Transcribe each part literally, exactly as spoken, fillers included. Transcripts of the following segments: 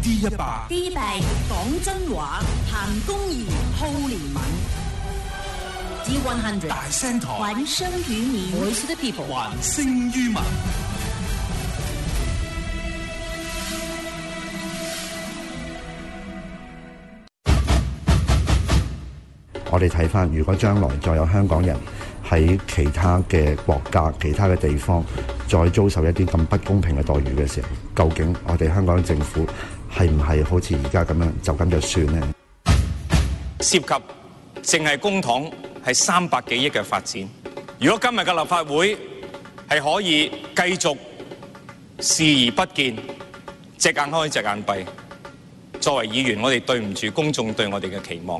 D 一百 D 一百講真話，行公義，好憐憫。D 一百大聲台， 還聲於民 ，Voice of the People， 還聲於民。 我哋睇翻，如果將來再有香港人喺其他嘅國家、其他嘅地方再遭受一啲咁不公平嘅待遇嘅時候，究竟我哋香港政府係唔係好似而家咁樣就咁就算呢？ 涉及淨係公帑係三百幾億嘅發展，如果今日嘅立法會係可以繼續視而不見，隻眼開隻眼閉，作為議員，我哋對唔住公眾對我哋嘅期望。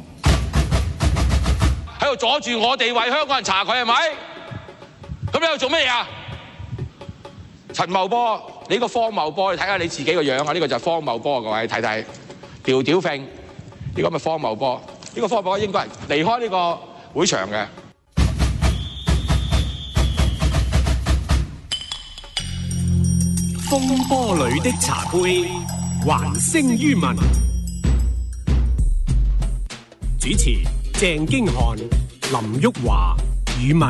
喺度阻住我哋為香港人查佢係咪？咁你喺度做咩啊？陳茂波，你個荒謬波，你睇下你自己個樣啊！呢個就係荒謬波，各位睇睇，條條揈，呢個咪荒謬波？呢個荒謬波應該係離開呢個會場嘅。 風波裏的茶杯，還聲於民。主持鄭經翰、林旭華、宇文。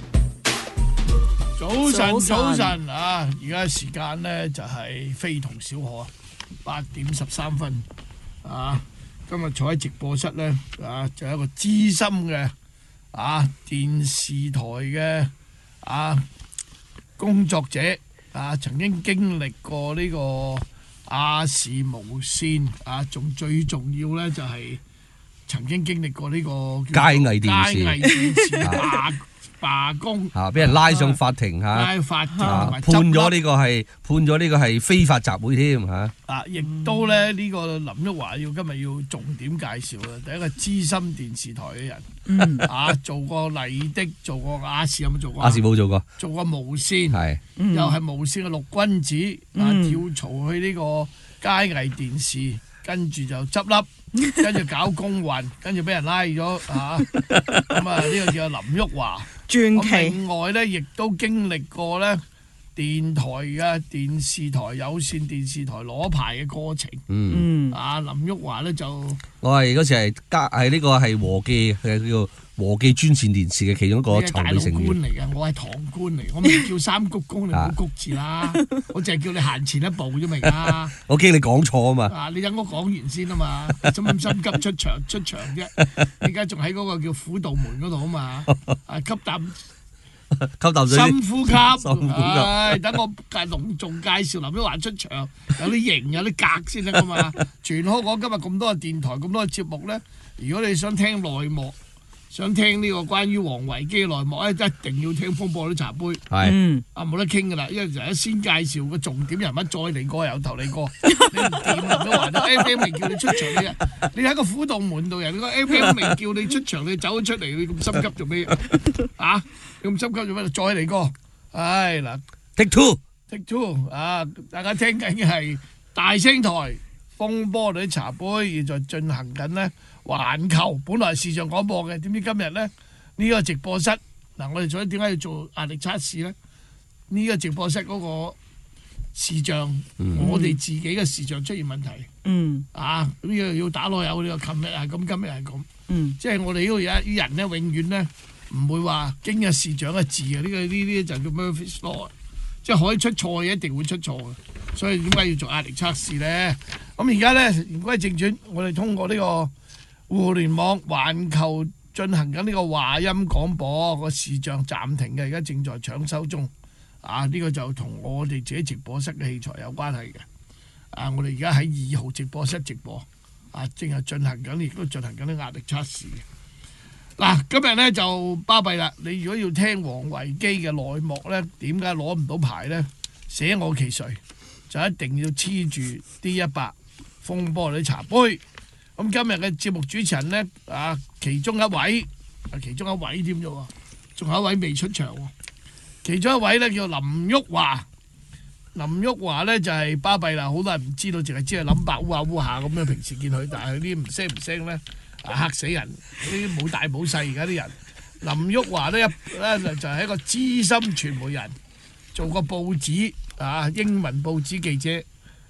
早晨，早晨啊！而家時間咧就係非同小可啊，八點十三分啊！今日坐喺直播室咧啊，就係一個資深嘅啊電視台嘅啊工作者啊，曾經經歷過呢個亞視無線啊，仲最重要咧就係曾經經歷過呢個佳藝電視佳藝電視罷罷工嚇，俾人拉上法庭嚇， 拉法庭啊判咗呢個係判咗呢個係非法集會添嚇。 啊，亦都咧呢個林旭華要今日要重點介紹啦，第一個資深電視台嘅人，嗯啊，做過麗的，做過亞視，有冇做過？ 亞視冇做過， 做過無線， 係又係無線嘅陸君子啊，跳槽去呢個佳藝電視，跟住就執笠，跟住搞工運，跟住俾人拉咗嚇，咁啊呢個叫林旭華。 傳奇。 另外咧，亦都經歷過咧電台嘅電視台有線電視台攞牌嘅過程。 嗯， 啊林旭華咧就我係嗰時係加係呢個係和記係叫做和記專線電視嘅其中一個籌備成員。 官嚟嘅，我係堂官嚟，我唔叫三鞠躬，你唔好谷字啦，我淨係叫你行前一步啫嘛而家。 我驚你講錯啊嘛。 啊，你等我講完先啊嘛，使乜咁心急出場出場啫？而家仲喺嗰個叫虎道門嗰度啊嘛，啊吸啖。 吸啖水， 深呼吸， 深呼吸。 唉，等我介隆重介紹林旭華出場，有啲型有啲格先得噶嘛。全香港今日咁多個電台咁多個節目咧，如果你想聽內幕，想聽呢個關於王維基嘅內幕咧，一定要聽風波啲茶杯。 係， 啊冇得傾噶啦，因為就一先介紹個重點人物，再嚟過由頭嚟過，你唔掂林旭華， F M 未叫你出場嘅，你喺個虎道門度，人哋個 F M 未叫你出場，你走咗出嚟，你咁心急做咩啊？咁心急做咩？再嚟過，唉嗱 ，take two，take two 啊！大家聽緊嘅係大聲台風波裏啲茶杯，現在進行緊呢環球，本來係視像廣播嘅，點知今日咧呢個直播室嗱，我哋做點解要做壓力測試咧？呢個直播室嗰個視像，我哋自己嘅視像出現問題， 嗯啊呢個要打落有呢個，琴日係咁，今日係咁， 嗯， 即係我哋呢度有啲人咧，永遠咧。唔會話經日視像嘅字啊！呢、這個呢啲就叫 Murphy's Law， 即係可以出錯嘅，一定會出錯嘅。所以點解要做壓力測試咧？咁而家咧言歸正傳，我哋通過呢個互聯網環球進行緊呢個話音廣播，個視像暫停嘅，而家正在搶修中。啊，呢、這個就同我哋自己直播室嘅器材有關係嘅。啊，我哋而家喺二號直播室直播，啊，正係進行緊，亦都進行緊啲壓力測試嘅。嗱，今日咧就巴閉啦！你如果要聽王維基嘅內幕咧，點解攞唔到牌咧？捨我其誰，就一定要黐住 D 一百風波裏茶杯。咁今日嘅節目主持人咧，啊，其中一位，啊，其中一位添啫喎，仲有一位未出場喎。其中一位咧叫林旭華，林旭華咧就係巴閉啦，好多人唔知道，淨係知係諗白烏下烏下咁樣。平時見佢，但係啲唔聲唔聲咧。嚇死人！呢啲冇大冇細，而家啲人。林旭華咧咧就係一個資深傳媒人，做過報紙啊英文報紙記者，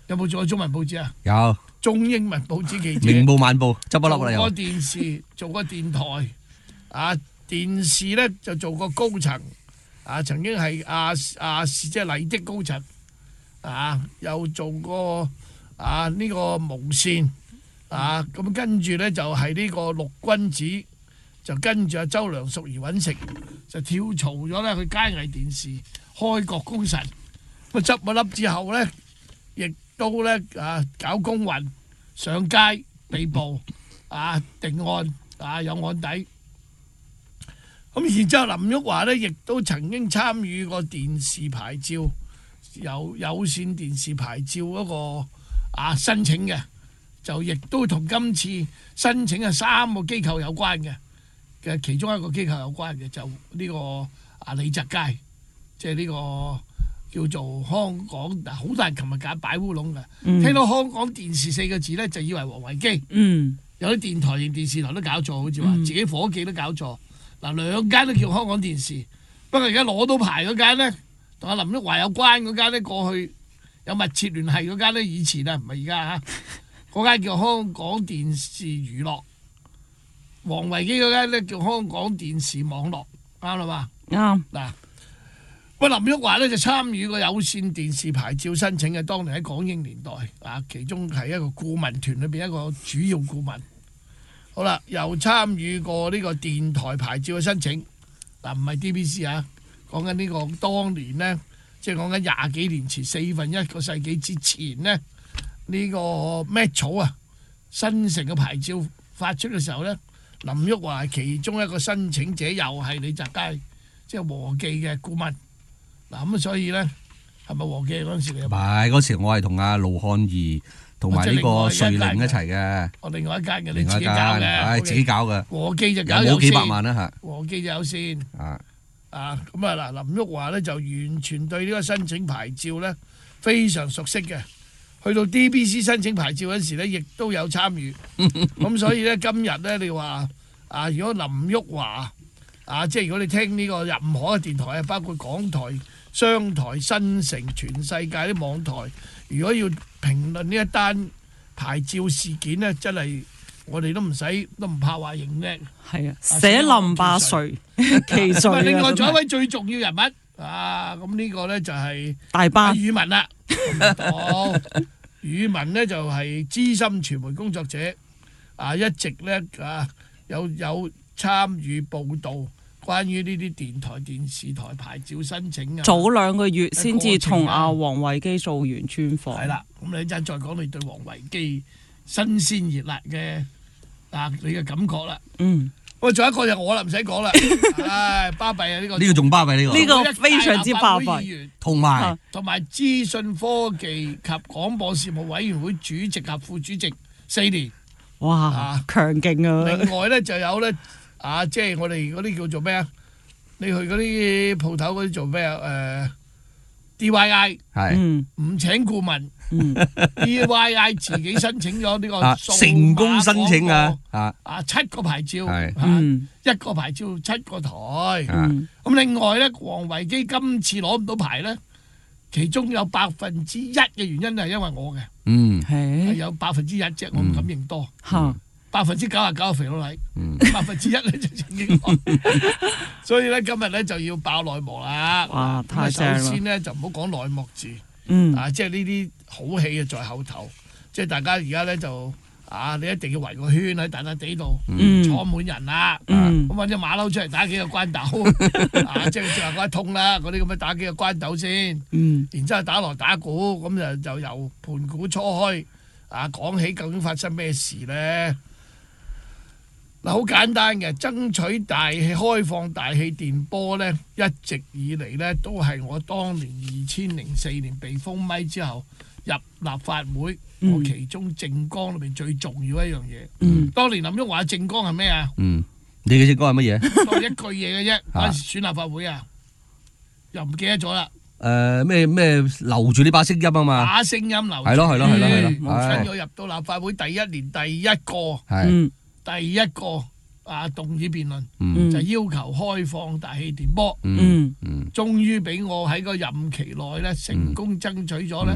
有冇做過中文報紙啊？ 有中英文報紙記者。 明報晚報執不笠啦又。 做過電視，做過電台，啊電視咧就做過高層，啊曾經係亞亞視即係麗的高層，啊又做過啊呢個無線，啊咁跟住咧就係呢個陸君子，就跟住阿周梁淑怡揾食，就跳槽咗咧去佳藝電視開國功臣，咁執咗笠之後咧，亦都咧啊搞工運，上街被捕，啊定案，啊有案底。咁然之後，林旭華咧亦都曾經參與過電視牌照，有有線電視牌照嗰個啊申請嘅，就亦都同今次申請嘅三個機構有關嘅嘅其中一個機構有關嘅，就呢個啊李澤楷，即係呢個叫做香港嗱，好多人琴日揀擺烏龍嘅， 嗯聽到香港電視四個字咧，就以為王維基， 嗯有啲電台定電視台都搞錯，好似話嗯自己伙計都搞錯。嗱，兩間都叫香港電視，不過而家攞到牌嗰間咧，同阿林旭華有關嗰間咧，過去有密切聯繫嗰間咧，以前啊唔係而家嚇，嗰間叫香港電視娛樂，王維基嗰間咧叫香港電視網絡，啱啦嘛？ 啱嗱，喂林旭華咧就參與過有線電視牌照申請嘅，當年喺港英年代啊，其中係一個顧問團裏邊一個主要顧問。好啦，又參與過呢個電台牌照嘅申請，嗱唔係 D B C 啊，講緊呢個當年呢，即係講緊廿幾年前四分一個世紀之前呢，呢、這個 Metro 啊，新城嘅牌照發出嘅時候呢，林旭華係其中一個申請者，又係李澤楷，即係和記嘅顧問。嗱咁所以呢，係咪和記嗰陣時你有？ 唔係嗰時我係同阿盧漢儀同埋呢個瑞玲一齊嘅。 我另外一間嘅，你另外一間， 自己搞嘅， 唉自己搞嘅。 和記就有搞有冇幾百線萬啦嚇？ 和記就有線。 啊啊，咁啊嗱，林旭華咧就完全對呢個申請牌照咧非常熟悉嘅。去到 D B C 申請牌照嗰時咧，亦都有參與。咁所以咧，今日咧你話啊，如果林旭華啊，即係如果你聽呢個任何嘅電台啊，包括港台、商台、新城、全世界啲網台，如果要評論呢一單牌照事件咧，真係我哋都唔使，都唔怕話認叻。 係啊，寫林百歲其罪啊！ 另外仲有一真係位最重要人物啊，咁呢個咧就係大班宇文啦。好，宇文咧就係資深傳媒工作者，啊一直咧啊有有參與報導關於呢啲電台、電視台牌照申請啊。 早兩個月先至同阿王維基做完專訪。 係啦，咁你一陣再講你對王維基新鮮熱辣嘅啊你嘅感覺啦。 嗯。 喂，仲有一個就我啦，唔使講啦，唉，巴閉啊呢個。 呢個仲巴閉呢個。 呢個非常之巴閉。 同埋同埋資訊科技及廣播事務委員會主席及副主席四年。 哇！強勁啊！ 另外咧就有咧啊，即係我哋嗰啲叫做咩啊？你去嗰啲鋪頭嗰啲做咩啊？誒 D Y I 係唔請顧問。D Y I 自己申請咗呢個成功申請啊！ 啊啊七個牌照， 嗯， 一個牌照七個台。 嗯， 咁另外咧，王維基今次攞唔到牌咧，其中有百分之一嘅原因係因為我嘅， 嗯， 係有百分之一啫，我唔敢認多。 嚇， 百分之九十九係肥佬黎，百分之一咧就正經我。所以咧今日咧就要爆內幕啦。 哇！太正啦！ 首先咧就唔好講內幕字。 嗯， 啊，即係呢啲好戲啊，在後頭，即係大家而家咧就啊，你一定要圍個圈喺大笪地度， 嗯坐滿人啦， 嗯咁揾隻馬騮出嚟打幾個關鬥，啊，即係即係嗰一通啦，嗰啲咁樣打幾個關鬥先， 嗯， 然之後打鑼打鼓，咁就就由盤古初開，啊，講起究竟發生咩事咧？嗱，好簡單嘅，爭取大氣開放大氣電波咧，一直以嚟咧都係我當年二千零四年被封咪之後入立法會， 嗯、 我其中政綱裏邊最重要一樣嘢。 嗯， 當年林旭華嘅政綱係咩啊？ 嗯，你嘅政綱係乜嘢？ 當一句嘢嘅啫，嗰陣時選立法會啊，又唔記得咗啦。 誒咩咩留住呢把聲音啊嘛， 把聲音留住。 係咯係咯係咯係咯。 跟住我入到立法會第一年第一個。 係。 嗯第一個啊動議辯論、 嗯、 就要求開放大氣電波， 嗯嗯， 終於俾我喺個任期內咧成功爭取咗咧， 嗯、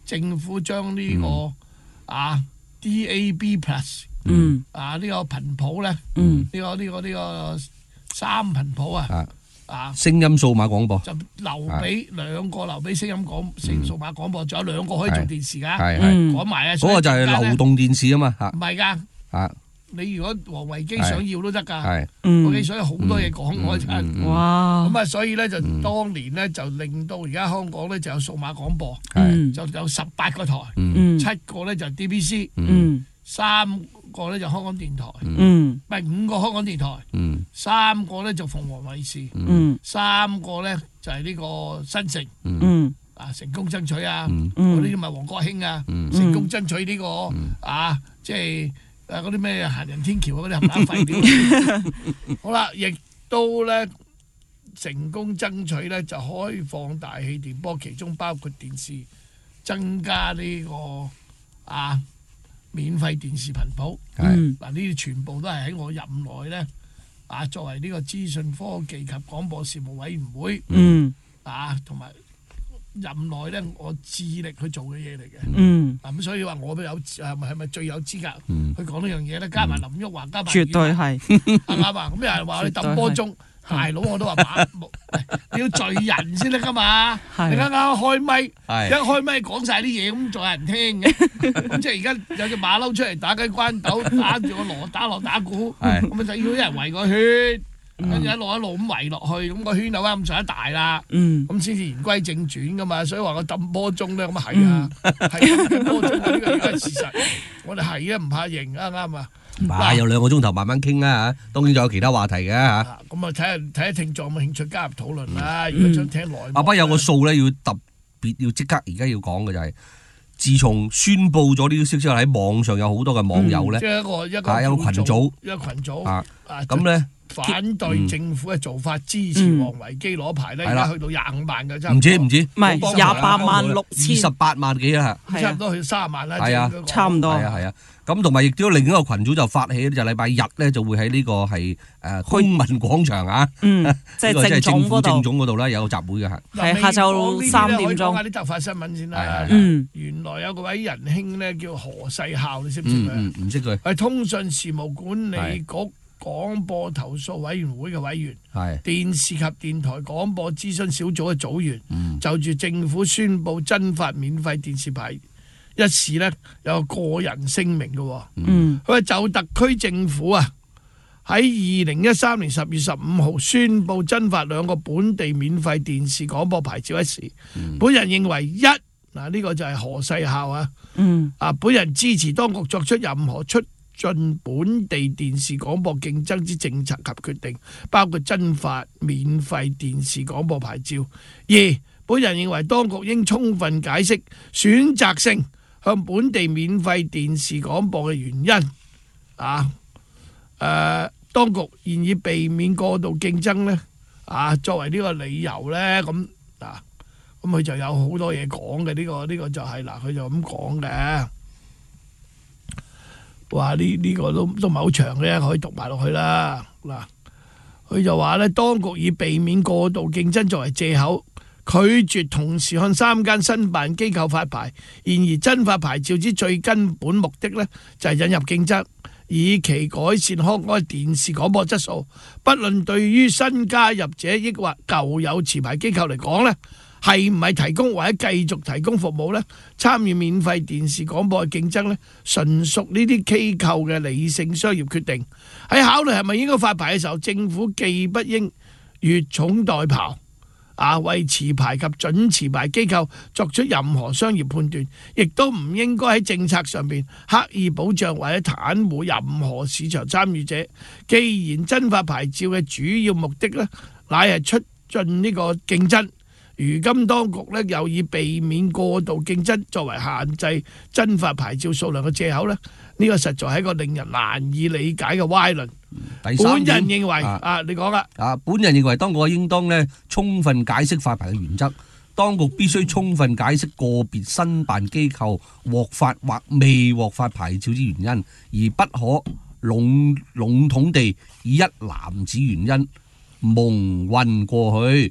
政府將呢、這個、嗯、啊 D A B Plus 嗯啊呢、這個頻譜咧，呢、 嗯這個呢、這個呢、這個三頻譜啊。 啊啊！ 聲音數碼廣播就留俾兩個留俾聲音廣聲數碼廣播，仲有兩個可以做電視㗎， 係係講埋啊！ 嗰個就係流動電視啊嘛嚇， 唔係㗎嚇。 你如果王維基想要都得㗎， 係王維基所以好多嘢講我真。 哇！ 咁啊，所以咧就當年咧就令到而家香港咧就有數碼廣播，就有十八個台，七個咧就 D B C，三個咧就香港電台，唔係五個香港電台，三個咧就鳳凰衛視，三個咧就係呢個新城，啊成功爭取啊，嗰啲咪黃國興啊，成功爭取呢個啊，即係誒嗰啲咩行人天橋嗰啲冚唪唥廢料。好啦，亦都咧成功爭取咧就開放大氣電波，其中包括電視，增加呢個啊。免費電視頻譜，嗱呢啲全部都係喺我任內咧，啊作為呢個資訊科技及廣播事務委員會，嗯、啊同埋任內咧我致力去做嘅嘢嚟嘅，嗯，咁所以話我都有係咪係咪最有資格去講呢樣嘢咧？加埋林旭華，加埋絕對係啱啊！咁有人話你揼波鐘。大佬我都話把，你要聚人先得噶嘛！你啱啱開咪，一開咪講晒啲嘢，咁仲有人聽嘅。咁即係而家有隻馬騮出嚟打緊關鬥，打住個鑼打落打鼓，咁咪就要啲人圍個圈，跟住一路一路咁圍落去，咁個圈有啱咁上一大啦。咁先至言歸正傳噶嘛。所以話個揼波鐘咧，咁啊係啊，係波鐘呢個而家係事實。我哋係啊，唔怕認啊，啱啊。 嗱，有兩個鐘頭慢慢傾啦嚇，當然仲有其他話題嘅嚇。 咁啊，睇下睇下聽眾有冇興趣加入討論啦。如果想聽內幕， 阿不有個數咧，要特別要即刻而家要講嘅就係，自從宣佈咗呢啲消息之後，喺網上有好多嘅網友咧， 即係一個一個係有個群組， 一個群組啊，咁咧反對政府嘅做法，支持王維基攞牌咧，而家去到廿五萬嘅啫。 唔知唔知， 唔係廿八萬六千， 二十八萬幾啦， 差唔多去三十萬啦。 係啊， 差唔多。 係啊係啊。咁同埋亦都另一個群組就發起，就禮拜日咧就會喺呢個係誒公民廣場啊， 嗯，即係政府正總嗰度咧有集會嘅係， 係下晝三點鐘。 講下啲突發新聞先啦。 嗯， 原來有個位仁兄咧叫何世孝，你識唔識佢？ 嗯，唔識佢。 係通訊事務管理局廣播投訴委員會嘅委員，係電視及電台廣播諮詢小組嘅組員，就住政府宣布增發免費電視牌一事呢，有個人聲明嘅。嗯，佢話就特區政府啊喺二零一三年十月十五號宣布增發兩個本地免費電視廣播牌照一事，嗯、本人認為一嗱呢個就係何世孝啊，嗯啊本人支持當局作出任何促進本地電視廣播競爭之政策及決定，包括增發免費電視廣播牌照。二本人認為當局應充分解釋選擇性向本地免費電視廣播嘅原因，啊，誒、呃，當局現以避免過度競爭呢，啊，作為呢個理由呢，咁啊，咁佢就有好多嘢講嘅，呢、這個呢、這個就係、是、嗱，佢就咁講嘅，哇，呢呢、這個都都唔係好長嘅，可以讀埋落去啦，嗱、啊，佢就話呢，當局以避免過度競爭作為藉口，拒絕同時向三間申辦機構發牌，然而增發牌照之最根本目的呢，就係引入競爭，以期改善香港電視廣播質素。不論對於新加入者抑或舊有持牌機構嚟講呢，係唔係提供或者繼續提供服務呢？參與免費電視廣播嘅競爭呢，純屬呢啲機構嘅理性商業決定。喺考慮係咪應該發牌嘅時候，政府既不應越俎代庖，啊！為持牌及準持牌機構作出任何商業判斷，亦都唔應該喺政策上面刻意保障或者袒護任何市場參與者。既然增發牌照嘅主要目的呢，乃係促進呢個競爭，如今當局呢又以避免過度競爭作為限制增發牌照數量嘅藉口呢，呢、這個實在係一個令人難以理解嘅歪論。 第三點， 本人認為啊，啊，你講啦。 啊，本人認為當局應當呢充分解釋發牌嘅原則，當局必須充分解釋個別申辦機構獲發或未獲發牌照之原因，而不可籠籠統地以一籃子原因蒙混過去。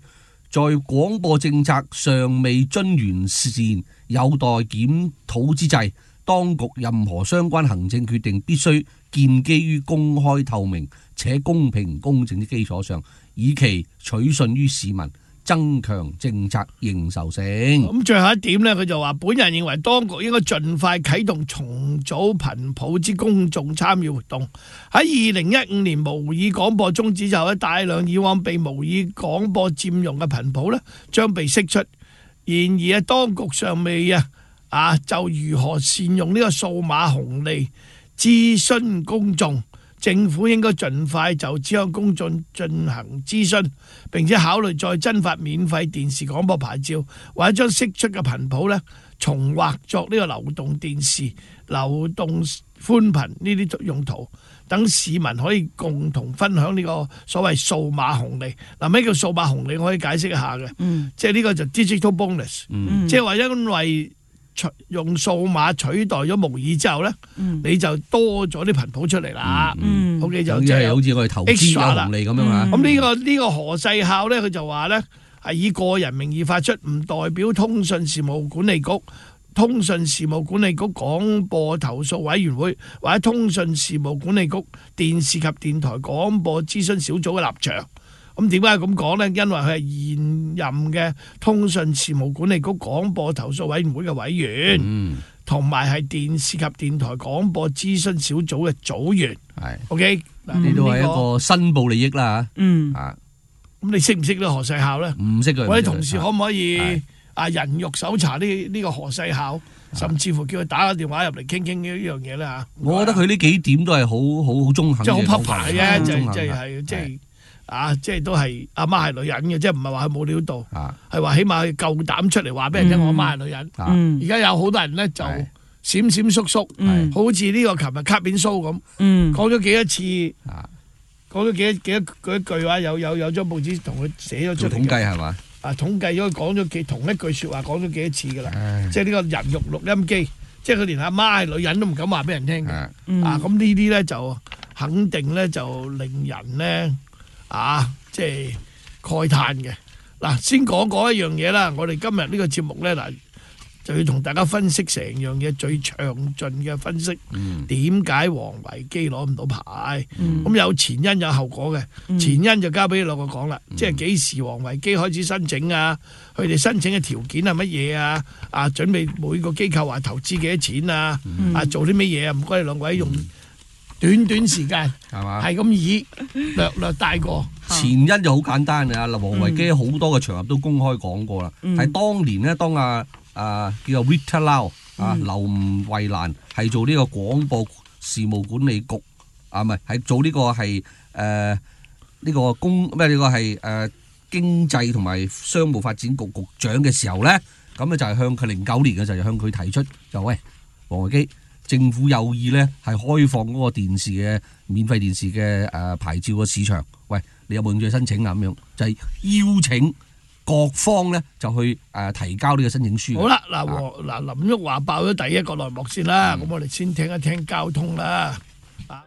在廣播政策尚未臻完善、有待檢討之際，當局任何相關行政決定必須建基於公開透明且公平公正的基礎上，以期取信於市民，增強政策認受性。 咁最後一點呢，佢就話：本人認為當局應該盡快啟動重組頻譜之公眾參與活動。喺二零一五年模擬廣播終止之後咧，大量以往被模擬廣播佔用嘅頻譜呢將被釋出。然而啊，當局尚未啊啊就如何善用呢個數碼紅利諮詢公眾。政府應該盡快就此向公眾進行諮詢，並且考慮再增發免費電視廣播牌照，或者將釋出嘅頻譜呢重劃作呢個流動電視、流動寬頻呢啲用途，等市民可以共同分享呢個所謂數碼紅利。嗱，咩叫數碼紅利？我可以解釋一下嘅，嗯、即係呢個就 digital bonus，、嗯、即係話因為用數碼取代咗模擬之後咧，嗯、你就多咗啲頻譜出嚟啦。嗯、OK 就即係好似我哋投資有紅利咁樣嚇。 咁呢個呢個何世孝咧，佢就話咧係以個人名義發出，唔代表通訊事務管理局、通訊事務管理局廣播投訴委員會或者通訊事務管理局電視及電台廣播諮詢小組嘅立場。咁點解咁講呢？因為佢係現任嘅通訊事務管理局廣播投訴委員會嘅委員，同埋係電視及電台廣播諮詢小組嘅組員。係 ，OK， 嗱呢都係一個申報利益啦嚇。嗯，啊， 咁你識唔識呢個何世孝咧？ 唔識嘅。 我哋同事可唔可以啊人肉搜查呢呢個何世孝，甚至乎叫佢打個電話入嚟傾傾呢樣嘢咧嚇？ 我覺得佢呢幾點都係好好好中肯嘅。 即係好匹牌嘅，即係即係係即係。啊，即係都係阿媽係女人嘅，即係唔係話佢冇料到，係話、啊、起碼佢夠膽出嚟話俾人聽，我阿媽係女人。而家、嗯、有好多人咧就閃閃縮縮，嗯、好似呢個琴日卡片 show 咁，講咗幾多次，講咗幾多幾多句話，有有有張報紙同佢寫咗出嚟。 統計係嘛？ 啊，統計咗佢講咗幾同一句説話講咗幾多次㗎啦，唉即係呢個人肉錄音機，即係佢連阿媽係女人都唔敢話俾人聽嘅。啊，咁、啊、呢啲咧就肯定咧就令人咧。啊，即係慨嘆嘅。嗱，先講講一樣嘢啦。我哋今日呢個節目咧，嗱就要同大家分析成樣嘢最詳盡嘅分析。點解王維基攞唔到牌？咁、嗯、有前因有後果嘅。嗯、前因就交俾你兩個講啦，嗯、即係幾時王維基開始申請啊？佢哋申請嘅條件係乜嘢啊？啊，準備每個機構話投資幾多錢啊？嗯、啊，做啲乜嘢啊？唔該，你兩位用。短短時間係嘛，係咁以略略帶過。 前因就好簡單嘅，嗱，王維基好多嘅場合都公開講過啦。係、嗯、當年呢，當啊啊叫做 Rita Lau 啊劉慧蘭係做呢個廣播事務管理局啊，唔係係做呢個係誒呢個公咩呢、呢個係誒、呃、經濟同埋商務發展局局長嘅時候咧，咁咧就係向佢零九年嘅就係向佢提出就喂王維基。政府有意咧，係開放嗰個電視嘅免費電視嘅誒、呃、牌照嘅市場。喂，你有冇興趣申請啊？咁樣就係、是、邀請各方咧，就去誒、呃、提交呢個申請書。 好啦，嗱嗱、啊、林旭華爆咗第一個內幕先啦。咁、嗯、我哋先聽一聽交通啦。啊、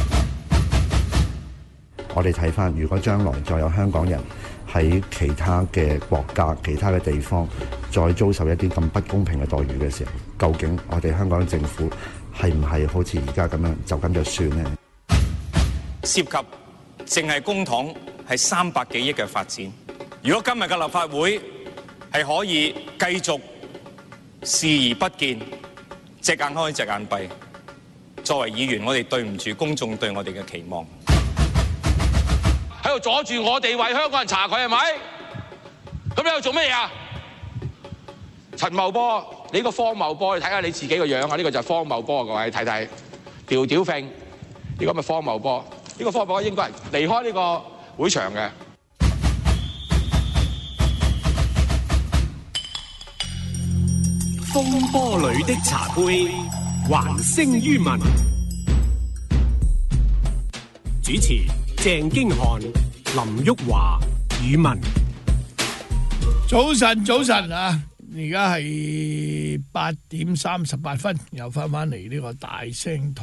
我哋睇翻，如果將來再有香港人喺其他嘅國家、其他嘅地方再遭受一啲咁不公平嘅待遇嘅時候，究竟我哋香港政府係唔係好似而家咁樣就咁就算呢？ 涉及淨係公帑係三百幾億嘅發展。如果今日嘅立法會係可以繼續視而不見，隻眼開隻眼閉，作為議員，我哋對唔住公眾對我哋嘅期望。 喺度阻住我哋為香港人查佢係咪？咁你喺度做咩啊？陳茂波，你個荒謬波，你睇下你自己個樣啊！呢、這個就係荒謬波，各位睇睇，條條揈，呢、這個咪荒謬波？呢、這個荒謬波應該係離開呢個會場嘅。 風波裏的茶杯，還聲於民。主持鄭經翰、林旭華、宇文。 早晨，早晨啊！而家係八點三十八分，又翻返嚟呢個大聲台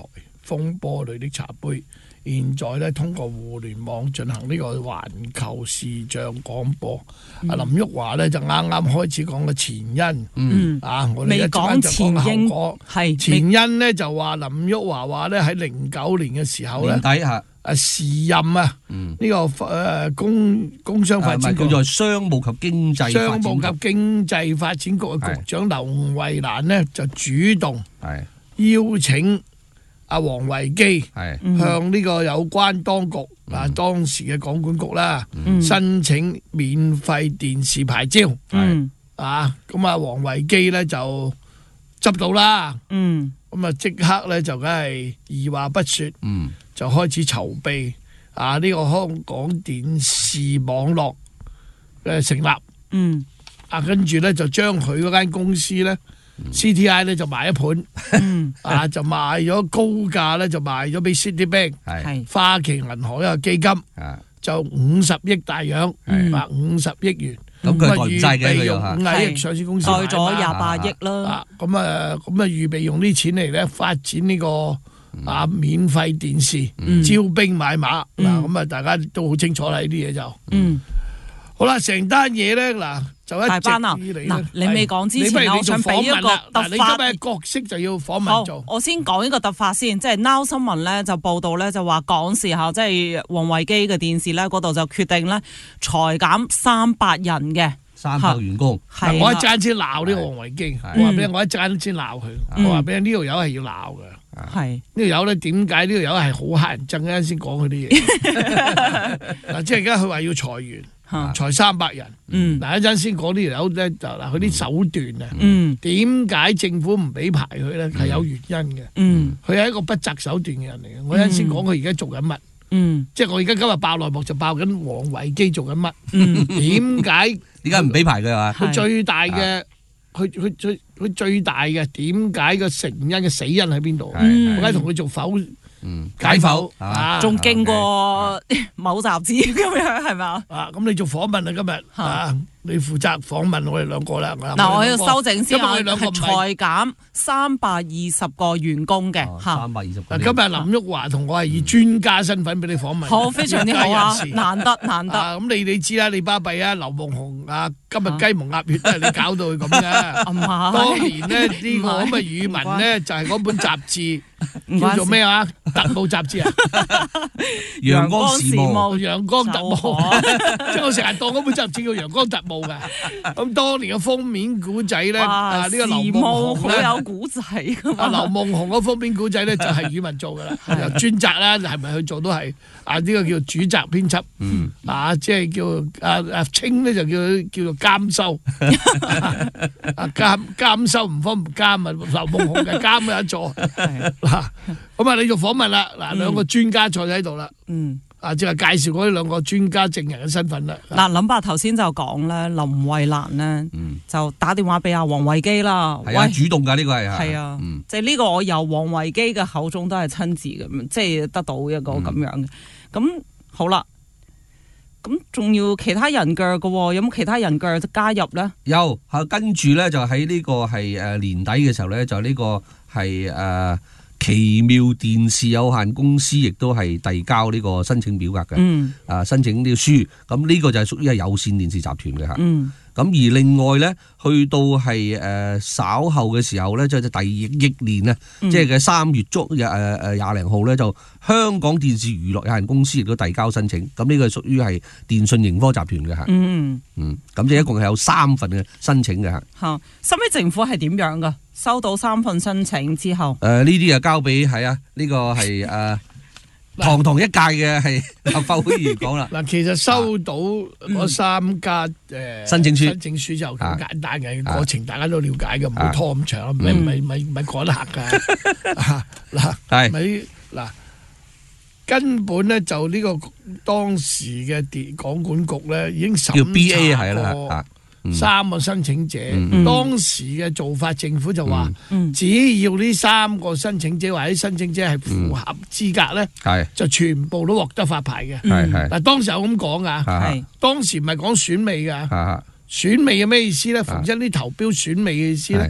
風波裏的茶杯。現在咧通過互聯網進行呢個環球視像廣播。阿、嗯、林旭華咧就啱啱開始講個前因， 嗯啊，我哋一陣就講後果。係前因咧就話林旭華話咧喺零九年嘅時候咧， 底下誒時任啊，呢、嗯這個誒、呃、工工商發展局， 叫做商務及經濟商務及經濟發展局嘅局長劉慧蘭呢，就主動係邀請。阿王維基向呢個有關當局啊，當時嘅港管局啦，申請免費電視牌照。啊，咁啊，王維基咧就執到啦。咁啊，即刻咧就梗係二話不說，就開始籌備啊呢個香港電視網絡嘅成立。啊，跟住咧就將佢嗰間公司咧。C T I 咧就賣一盤，嗯、啊就賣咗高價咧就賣咗俾 Citibank， 花旗銀行一個基金，就五十億大洋，啊五十億元， 咁佢預備用五十億上市公司袋咗廿八億啦， 咁啊咁啊預備用啲錢嚟咧發展呢、這個、嗯、啊免費電視，嗯、招兵買馬，嗱咁啊大家都好清楚啦呢啲嘢就，嗯、好啦成單嘢咧嗱。 大班啊！嗱，你未講之前，我想俾一個突發。 你今日角色就要訪問做。 我先講一個突發先，即係 Now 新聞咧就報道咧就話講時候，即係王維基嘅電視咧嗰度就決定咧裁減三百人嘅三百員工。 我一陣先鬧呢個王維基，我話俾你，我一陣先鬧佢。我話俾你，呢條友係要鬧嘅。係呢條友咧，點解呢條友係好乞人憎？一陣先講佢啲嘢。嗱，即係而家佢話要裁員。才三百人，嗱一陣先講呢條友咧就嗱佢啲手段啊，點解政府唔俾牌佢咧係有原因嘅，佢係一個不擇手段嘅人嚟嘅。我一陣先講佢而家做緊乜，即係我而家今日爆內幕就爆緊王維基做緊乜，點解點解唔俾牌佢啊？ 佢最大嘅，佢佢最佢最大嘅點解個成因嘅死因喺邊度？點解同佢做剖？ 嗯，解剖啊，仲勁過某雜誌咁樣係咪啊？ 啊，咁你做訪問啊今日啊，你負責訪問我哋兩個啦。 嗱，我要修正先啊，係裁減三百二十個員工嘅嚇。 三百二十。 嗱，今日林旭華同我係以專家身份俾你訪問。 好，非常之好啊，難得難得。 咁你你知啦，你巴閉啊，劉夢熊啊，今日雞毛鴨血都係你搞到佢咁嘅。唔係。當年咧呢個咁嘅語文咧就係嗰本雜誌。叫做咩啊？特務雜誌啊， 陽光時務， 陽光特務，即係我成日當嗰本雜誌叫陽光特務嘅。咁當年嘅封面古仔咧，啊呢個劉夢熊咧好有古仔噶嘛。 啊劉夢熊嗰封面古仔咧就係語文做噶啦，專責啦，係咪去做都係啊？呢個叫主責編輯，啊即係叫啊啊清咧就叫叫做監修，啊監監修唔方唔監啊，劉夢熊嘅監嘅一座。咁啊，你做訪問啦，嗱，兩個專家坐喺度啦，嗯，啊，即係介紹嗰啲兩個專家證人嘅身份啦。 嗱，林伯頭先就講咧，林慧蘭咧，就打電話俾阿王維基啦， 係啊，主動噶呢個係， 係啊，即係呢個我由王維基嘅口中都係親自咁，即係得到一個咁樣嘅。咁好啦，咁仲要其他人腳嘅，有冇其他人腳加入咧？ 有，係跟住咧就喺呢個係誒年底嘅時候咧，就呢個係誒。奇妙電視有限公司亦都係遞交呢個申請表格嘅，嗯、啊申請呢個書，咁呢個就係屬於係有線電視集團嘅嚇。嗯咁而另外咧，去到係誒稍後嘅時候咧，即係第二億年咧，即係嘅三月中誒誒廿零號咧，就香港電視娛樂有限公司亦都遞交申請。咁呢個係屬於係電訊盈科集團嘅嚇。嗯嗯，咁即係一共係有三份嘅申請嘅嚇。 嚇，收尾政府係點樣噶？收到三份申請之後， 誒呢啲啊交俾係啊呢個係誒。堂堂一屆嘅係立法會議員講啦。 嗱，其實收到嗰三家誒申請書， 申請書就好簡單嘅過程，大家都了解嘅，唔好拖咁長，唔係唔係唔係唔係趕客㗎。嗱，係咪嗱？根本咧就呢個當時嘅電港管局咧已經審查過三個申請者，嗯、當時嘅做法，政府就話，嗯、只要呢三個申請者或者申請者係符合資格咧，嗯、就全部都獲得發牌嘅。嗱、嗯，當時有咁講噶，是當時唔係講選美噶，是選美嘅咩意思咧？逢親啲投標選美嘅意思咧，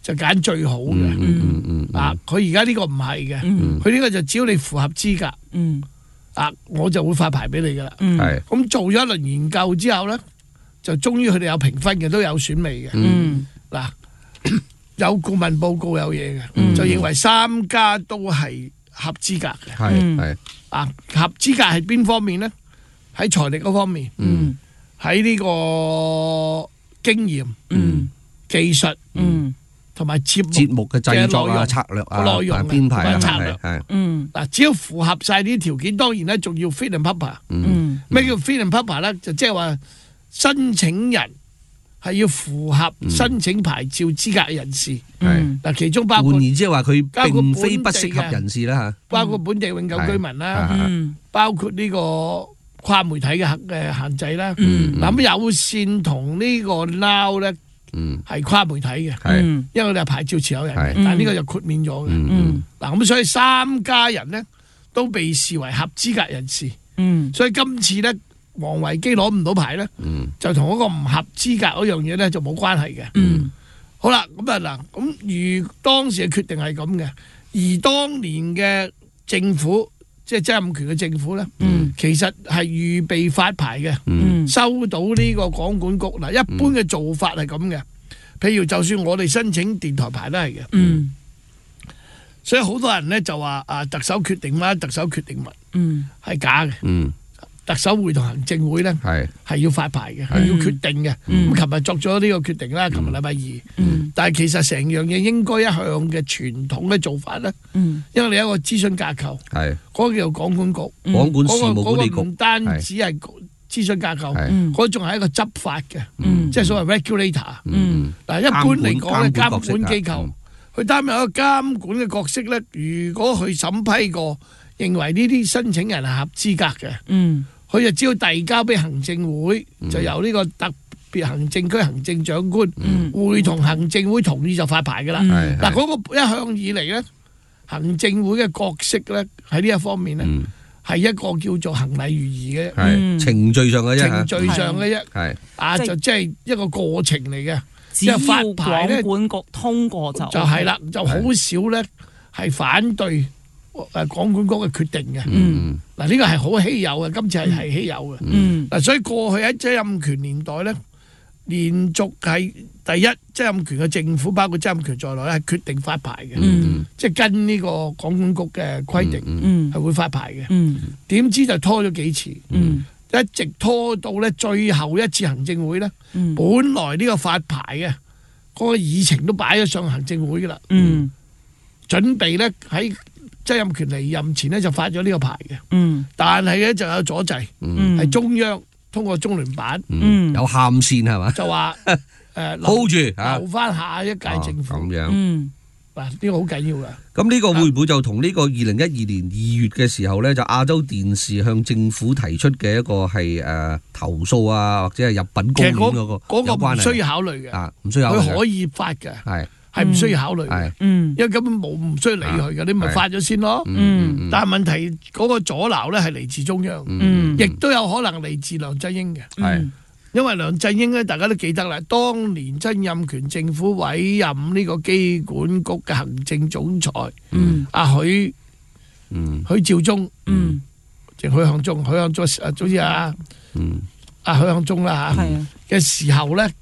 就揀最好嘅。 嗯嗯嗯啊，佢而家呢個唔係嘅， 嗯佢呢個就只要你符合資格， 嗯啊，我就會發牌俾你噶啦。 嗯係咁做咗一輪研究之後咧，就終於佢哋有評分嘅，都有選美嘅。 嗯嗱，有顧問報告有嘢嘅， 嗯就認為三家都係合資格嘅。 係嗯係啊，合資格係邊方面咧？喺財力嗰方面， 嗯喺呢個經驗、 嗯技術嗯同埋節目節目嘅製作啊、 嘅內容策略啊、 內容啊編排啊， 同埋策略係係嗯嗱，只要符合晒呢啲條件，當然咧仲要 fit and proper。 嗯咩叫 fit and proper 咧？就即係話申請人係要符合申請牌照資格嘅人士。 嗯嗱，其中包括換言之係話佢包括並非不本地適合人士啦嚇。 包括本地永久居民啦， 係嗯包括呢個跨媒體嘅嘅限制啦。 嗯嗱，咁有線同呢個 Now 咧嗯係跨媒體嘅， 係嗯因為我哋係牌照持有人嘅係， 但係呢個就豁免咗嘅。 嗯嗯嗯嗱，咁所以三家人咧都被視為合資格人士， 嗯所以今次咧王維基攞唔到牌咧， 嗯就同嗰個唔合資格嗰樣嘢咧就冇關係嘅。 嗯好啦，咁啊嗱，咁如當時嘅決定係咁嘅，而當年嘅政府即係曾蔭權嘅政府咧， 嗯其實係預備發牌嘅， 嗯收到呢個廣管局嗱，一般嘅做法係咁嘅。譬如就算我哋申請電台牌都係嘅， 嗯所以好多人咧就話啊，特首決定啦，特首決定物嗯係假嘅， 嗯特首會同行政會咧係係要發牌嘅，係要決定嘅。 嗯咁琴日作咗呢個決定啦，琴日禮拜二。 嗯但係其實成樣嘢應該一向嘅傳統嘅做法咧， 嗯因為你有一個諮詢架構， 係嗰、個叫做廣管局， 廣管事嗰、個嗰、 務管理局個唔單止係諮詢架構， 係嗯嗰仲係一個執法嘅， 嗯即係所謂 regulator。 嗯嗱，一般嚟講咧，監監管管機構角色啊佢擔任一個監管嘅角色咧，如果佢審批過，認為呢啲申請人係合資格嘅， 嗯佢就只要遞交俾行政會，就由呢個特別行政區行政長官嗯會同行政會同意就發牌噶啦。 係嗱，嗰個一向以嚟咧，行政會嘅角色咧喺呢一方面咧， 嗯係一個叫做行禮如儀嘅嗯係程序上嘅啫程嚇序上嘅啫， 係啊即係就即係一個過程嚟嘅， 只要因為發牌咧廣管局通過就就係啦，就好少咧係反對誒廣管局嘅決定嘅。 嗯嗱，呢個係好稀有嘅，今次係係稀有嘅。 嗯嗱，所以過去喺曾蔭權年代咧，連續係第一曾蔭權嘅政府，包括曾蔭權在內咧，係決定發牌嘅， 嗯即係跟呢個廣管局嘅規定嗯係會發牌嘅。 嗯點知就拖咗幾次， 嗯一直拖到咧最後一次行政會咧， 嗯本來呢個發牌嘅嗰個議程都擺咗上行政會噶啦， 嗯準備咧喺曾蔭權離任前咧就發咗呢個牌嘅， 嗯但係咧就有阻滯， 嗯係中央通過中聯辦嗯有喊線係嘛就話誒留 ，hold 住嚇留翻下一屆政府哦咁樣。 嗯嗱，呢個好緊要噶。 咁呢個會唔會就同呢個二零一二年二月嘅時候咧，就亞洲電視向政府提出嘅一個係誒投訴啊，或者係入稟公其實嗰園嗰個嗰個唔有關係需要考慮嘅， 啊，唔需要考慮佢可以發嘅， 係係唔需要考慮嘅， 係嗯因為根本冇唔需要理佢嘅，你咪發咗先咯。 嗯但係問題嗰個阻撓咧係嚟自中央， 嗯亦都有可能嚟自梁振英嘅。 係因為梁振英咧，大家都記得啦，當年曾蔭權政府委任呢個機管局嘅行政總裁嗯阿許嗯許兆忠， 嗯即許向忠，許向忠啊，總之啊嗯阿許向忠啦嚇係啊嘅時候咧，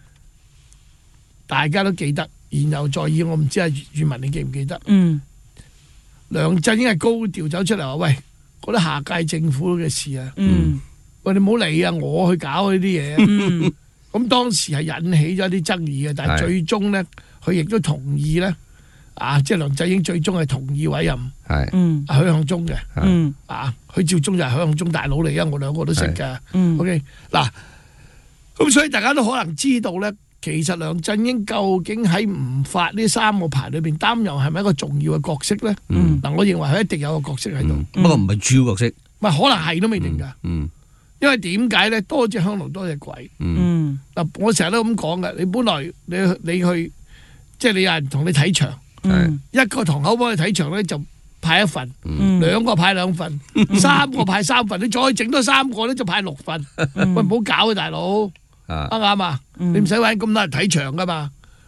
大家都記得，言猶在耳。我唔知阿宇文你記唔記得？ 嗯梁振英係高調走出嚟話：喂，嗰啲下屆政府嘅事啊， 嗯喂你唔好理啊，我去搞呢啲嘢。 嗯咁當時係引起咗啲爭議嘅，但係係最終咧，佢亦都同意咧，啊，即係梁振英最終係同意委任係嗯許向忠嘅， 嗯啊，許兆忠就係許向忠大佬嚟啊，我兩個都識㗎。 嗯 OK，嗱，咁所以大家都可能知道咧，其實梁振英究竟喺唔發呢三個牌裏邊擔任係咪一個重要嘅角色咧？ 嗯嗱，我認為佢一定有個角色喺度， 嗯不過唔係主要角色。 唔係可能係都未定㗎。 嗯因為點解咧？多隻香爐多隻鬼。 嗯嗯嗱，我成日都咁講嘅。你本來你你去，即係你有人同你睇場， 嗯一個堂口幫你睇場咧就派一份， 嗯兩個派兩份，三個派三份，你再整多三個咧就派六份。喂，唔好搞啊，大佬， 啊啱唔啱啊？你唔使揾咁多人睇場噶嘛。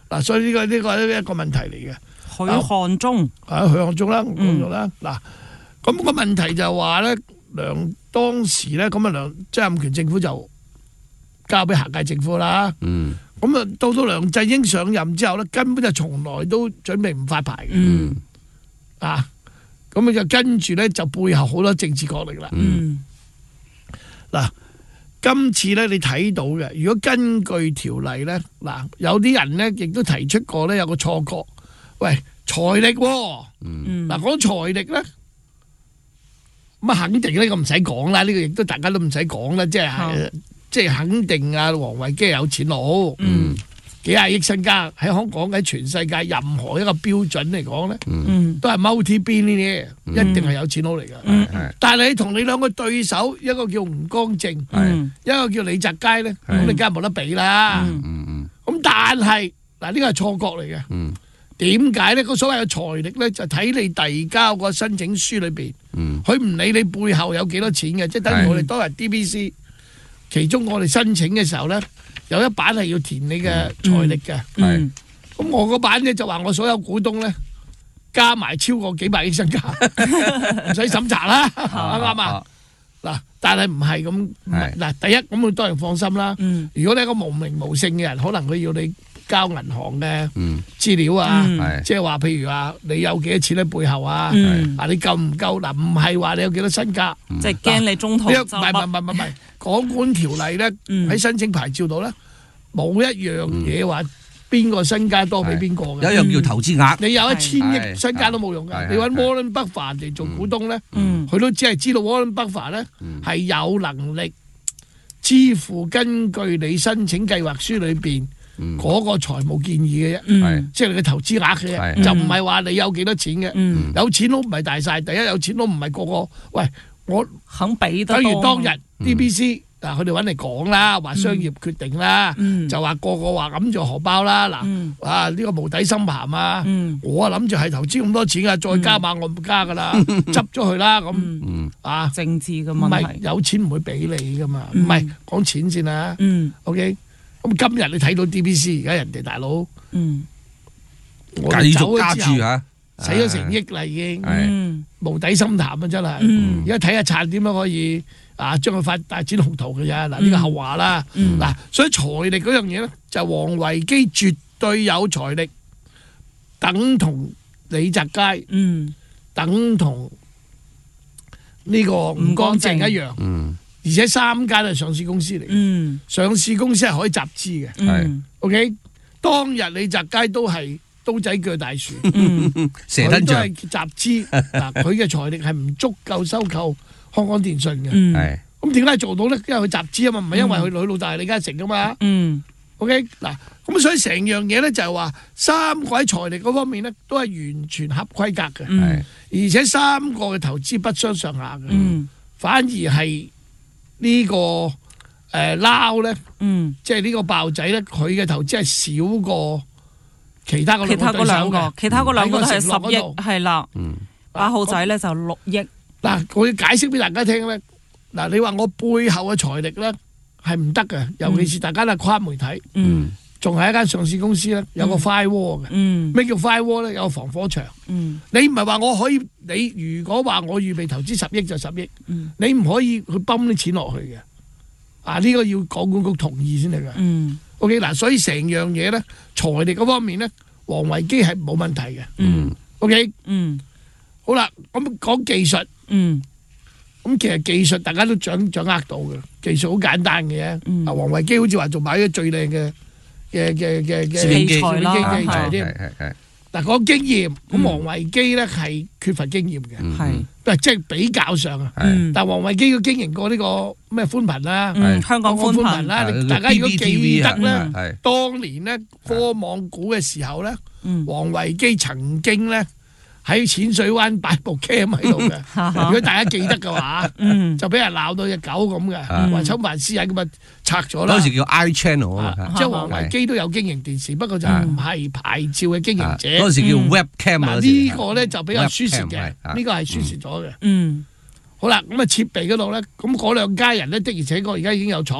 嗱，所以呢個呢個係一個問題嚟嘅。 許漢忠啊，許漢忠啦，講咗啦。嗱，咁個問題就係話咧，梁當時咧，咁啊梁曾蔭權政府就交俾下屆政府啦。 嗯。 咁啊，到到梁振英上任之後咧，根本就從來都準備唔發牌嘅。 嗯。 啊，咁啊就跟住咧就背後好多政治角力啦。 嗯。 嗱。今次咧，你睇到嘅，如果根據條例咧，嗱，有啲人咧亦都提出過咧，有個錯覺，喂，財力喎、哦，嗱、嗯，講財力咧，咁啊肯定呢個唔使講啦，呢、這個亦都大家都唔使講啦，即係、嗯、即係肯定啊，王維基係有錢佬，嗯，幾廿億身家喺香港喺全世界任何一個標準嚟講咧，嗯，都係 multi-billion 呢啲，一定係有錢佬嚟㗎。嗯嗯、但係你同你兩個對手，一個叫吳光正，嗯、一個叫李澤楷咧，咁你梗係冇得比啦。咁、嗯嗯、但係嗱，呢個係錯覺嚟嘅。點解咧？個所謂嘅財力咧，就睇你遞交個申請書裏邊，佢唔、嗯、理你背後有幾多錢嘅，即係等於我哋當日 D B C， 其中我哋申請嘅時候咧，有一版係要填你嘅財力嘅。咁、嗯嗯、我嗰版咧就話我所有股東咧加埋超過幾百億身家，唔使審查啦，啱唔啱啊？嗱，但係唔係咁，嗱，第一咁佢當然放心啦。嗯、如果你係一個無名無姓嘅人，可能佢要你交銀行嘅資料啊，嗯、即係話譬如話你有幾多錢喺背後啊，嗯、啊你夠唔夠？嗱，唔係話你有幾多身家， 即係驚你中途就唔係唔係唔係唔係，港管條例咧喺、嗯、申請牌照度咧冇一樣嘢話邊個身家多俾邊個嘅， 有一樣叫投資額。 你有一千億身家都冇用㗎，你揾 Warren Buffett 嚟做股東咧，佢、嗯、都只係知道 Warren Buffett 咧係有能力支付根據你申請計劃書裏邊。嗰個財務建議嘅啫，嗯、即係你嘅投資額嘅啫，嗯、就唔係話你有幾多錢嘅。嗯、有錢佬唔係大晒，第一有錢佬唔係個個，喂，我肯俾得多。等於當日 D B C 嗱、嗯，佢哋揾嚟講啦，話商業決定啦，嗯、就話個個話揞住荷包啦。嗱、嗯，啊呢、呢個無底深潭啊，嗯、我啊諗住係投資咁多錢啊，再加碼我唔加噶啦，執咗佢啦咁。嗯、啊， 政治嘅問題， 唔係有錢唔會俾你噶嘛，唔係講錢先啦。嗯、OK。咁今日你睇到 D B C 而家人哋大佬，嗯，我哋走咗之後，使咗成億啦已經，嗯、無底深潭啊真係。而家睇下燦點樣可以啊將佢發大展宏圖嘅啫。嗱呢個後話啦。嗱、嗯啊，所以財力嗰樣嘢咧，就王維基絕對有財力，等同李澤楷，嗯，等同呢個吳光正一樣。嗯而且三間係上市公司嚟，嗯、上市公司係可以集資嘅。嗯、OK， 當日李澤楷都係刀仔鋸大樹，佢都係集資。嗱，佢嘅財力係唔足夠收購香港電訊嘅。咁點解做到咧？因為佢集資啊嘛，唔係因為佢女老大係李嘉誠噶嘛。嗯、OK， 嗱，咁所以成樣嘢咧就係話三個喺財力嗰方面咧都係完全合規格嘅，嗯、而且三個嘅投資不相上下嘅，嗯、反而係。呢個誒撈咧，嗯，即係呢個爆仔咧，佢嘅投資係少過其他嗰兩個對手嘅， 其他嗰兩個都係十億，係啦，八號仔咧就六億。 嗱，我要解釋俾大家聽咧，嗱，你話我背後嘅財力咧係唔得嘅，尤其是大家都係跨媒體，嗯，仲係一間上市公司咧，有個 firewall 嘅，嗯，咩叫 firewall 咧？有個防火牆，嗯，你唔係話我可以，你如果話我預備投資十億就十億，嗯，你唔可以去泵啲錢落去嘅，啊，呢個要港管局同意先得㗎，嗯 ，OK 嗱，所以成樣嘢咧，財力嗰方面咧，王維基係冇問題嘅，嗯 ，OK， 嗯，好啦，咁講技術，嗯。咁其實技術大家都掌掌握到嘅，技術好簡單嘅啫。嗯、啊，王維基好似話仲買咗最靚嘅嘅嘅嘅嘅器材啦， 器材添。係係。嗱，講經驗，咁王維基咧係缺乏經驗嘅，係，但係即係比較上啊。但係王維基佢經營過呢個咩寬頻啦， 香港寬頻啦，大家如果記得咧，當年咧科網股嘅時候咧，王維基曾經咧。喺淺水灣擺部 cam 喺度嘅，如果大家記得嘅話，就俾人鬧到隻狗咁嘅，話侵犯私隱咁啊拆咗啦。 嗰時叫 I Channel 啊， 即係王維基都有經營電視，不過就唔係牌照嘅經營者。 嗰時叫 Webcam 啊。 嗱呢個咧就比較輸蝕嘅，呢個係輸蝕咗嘅。嗯，好啦，咁啊設備嗰度咧，咁嗰兩家人咧的而且確而家已經有廠房，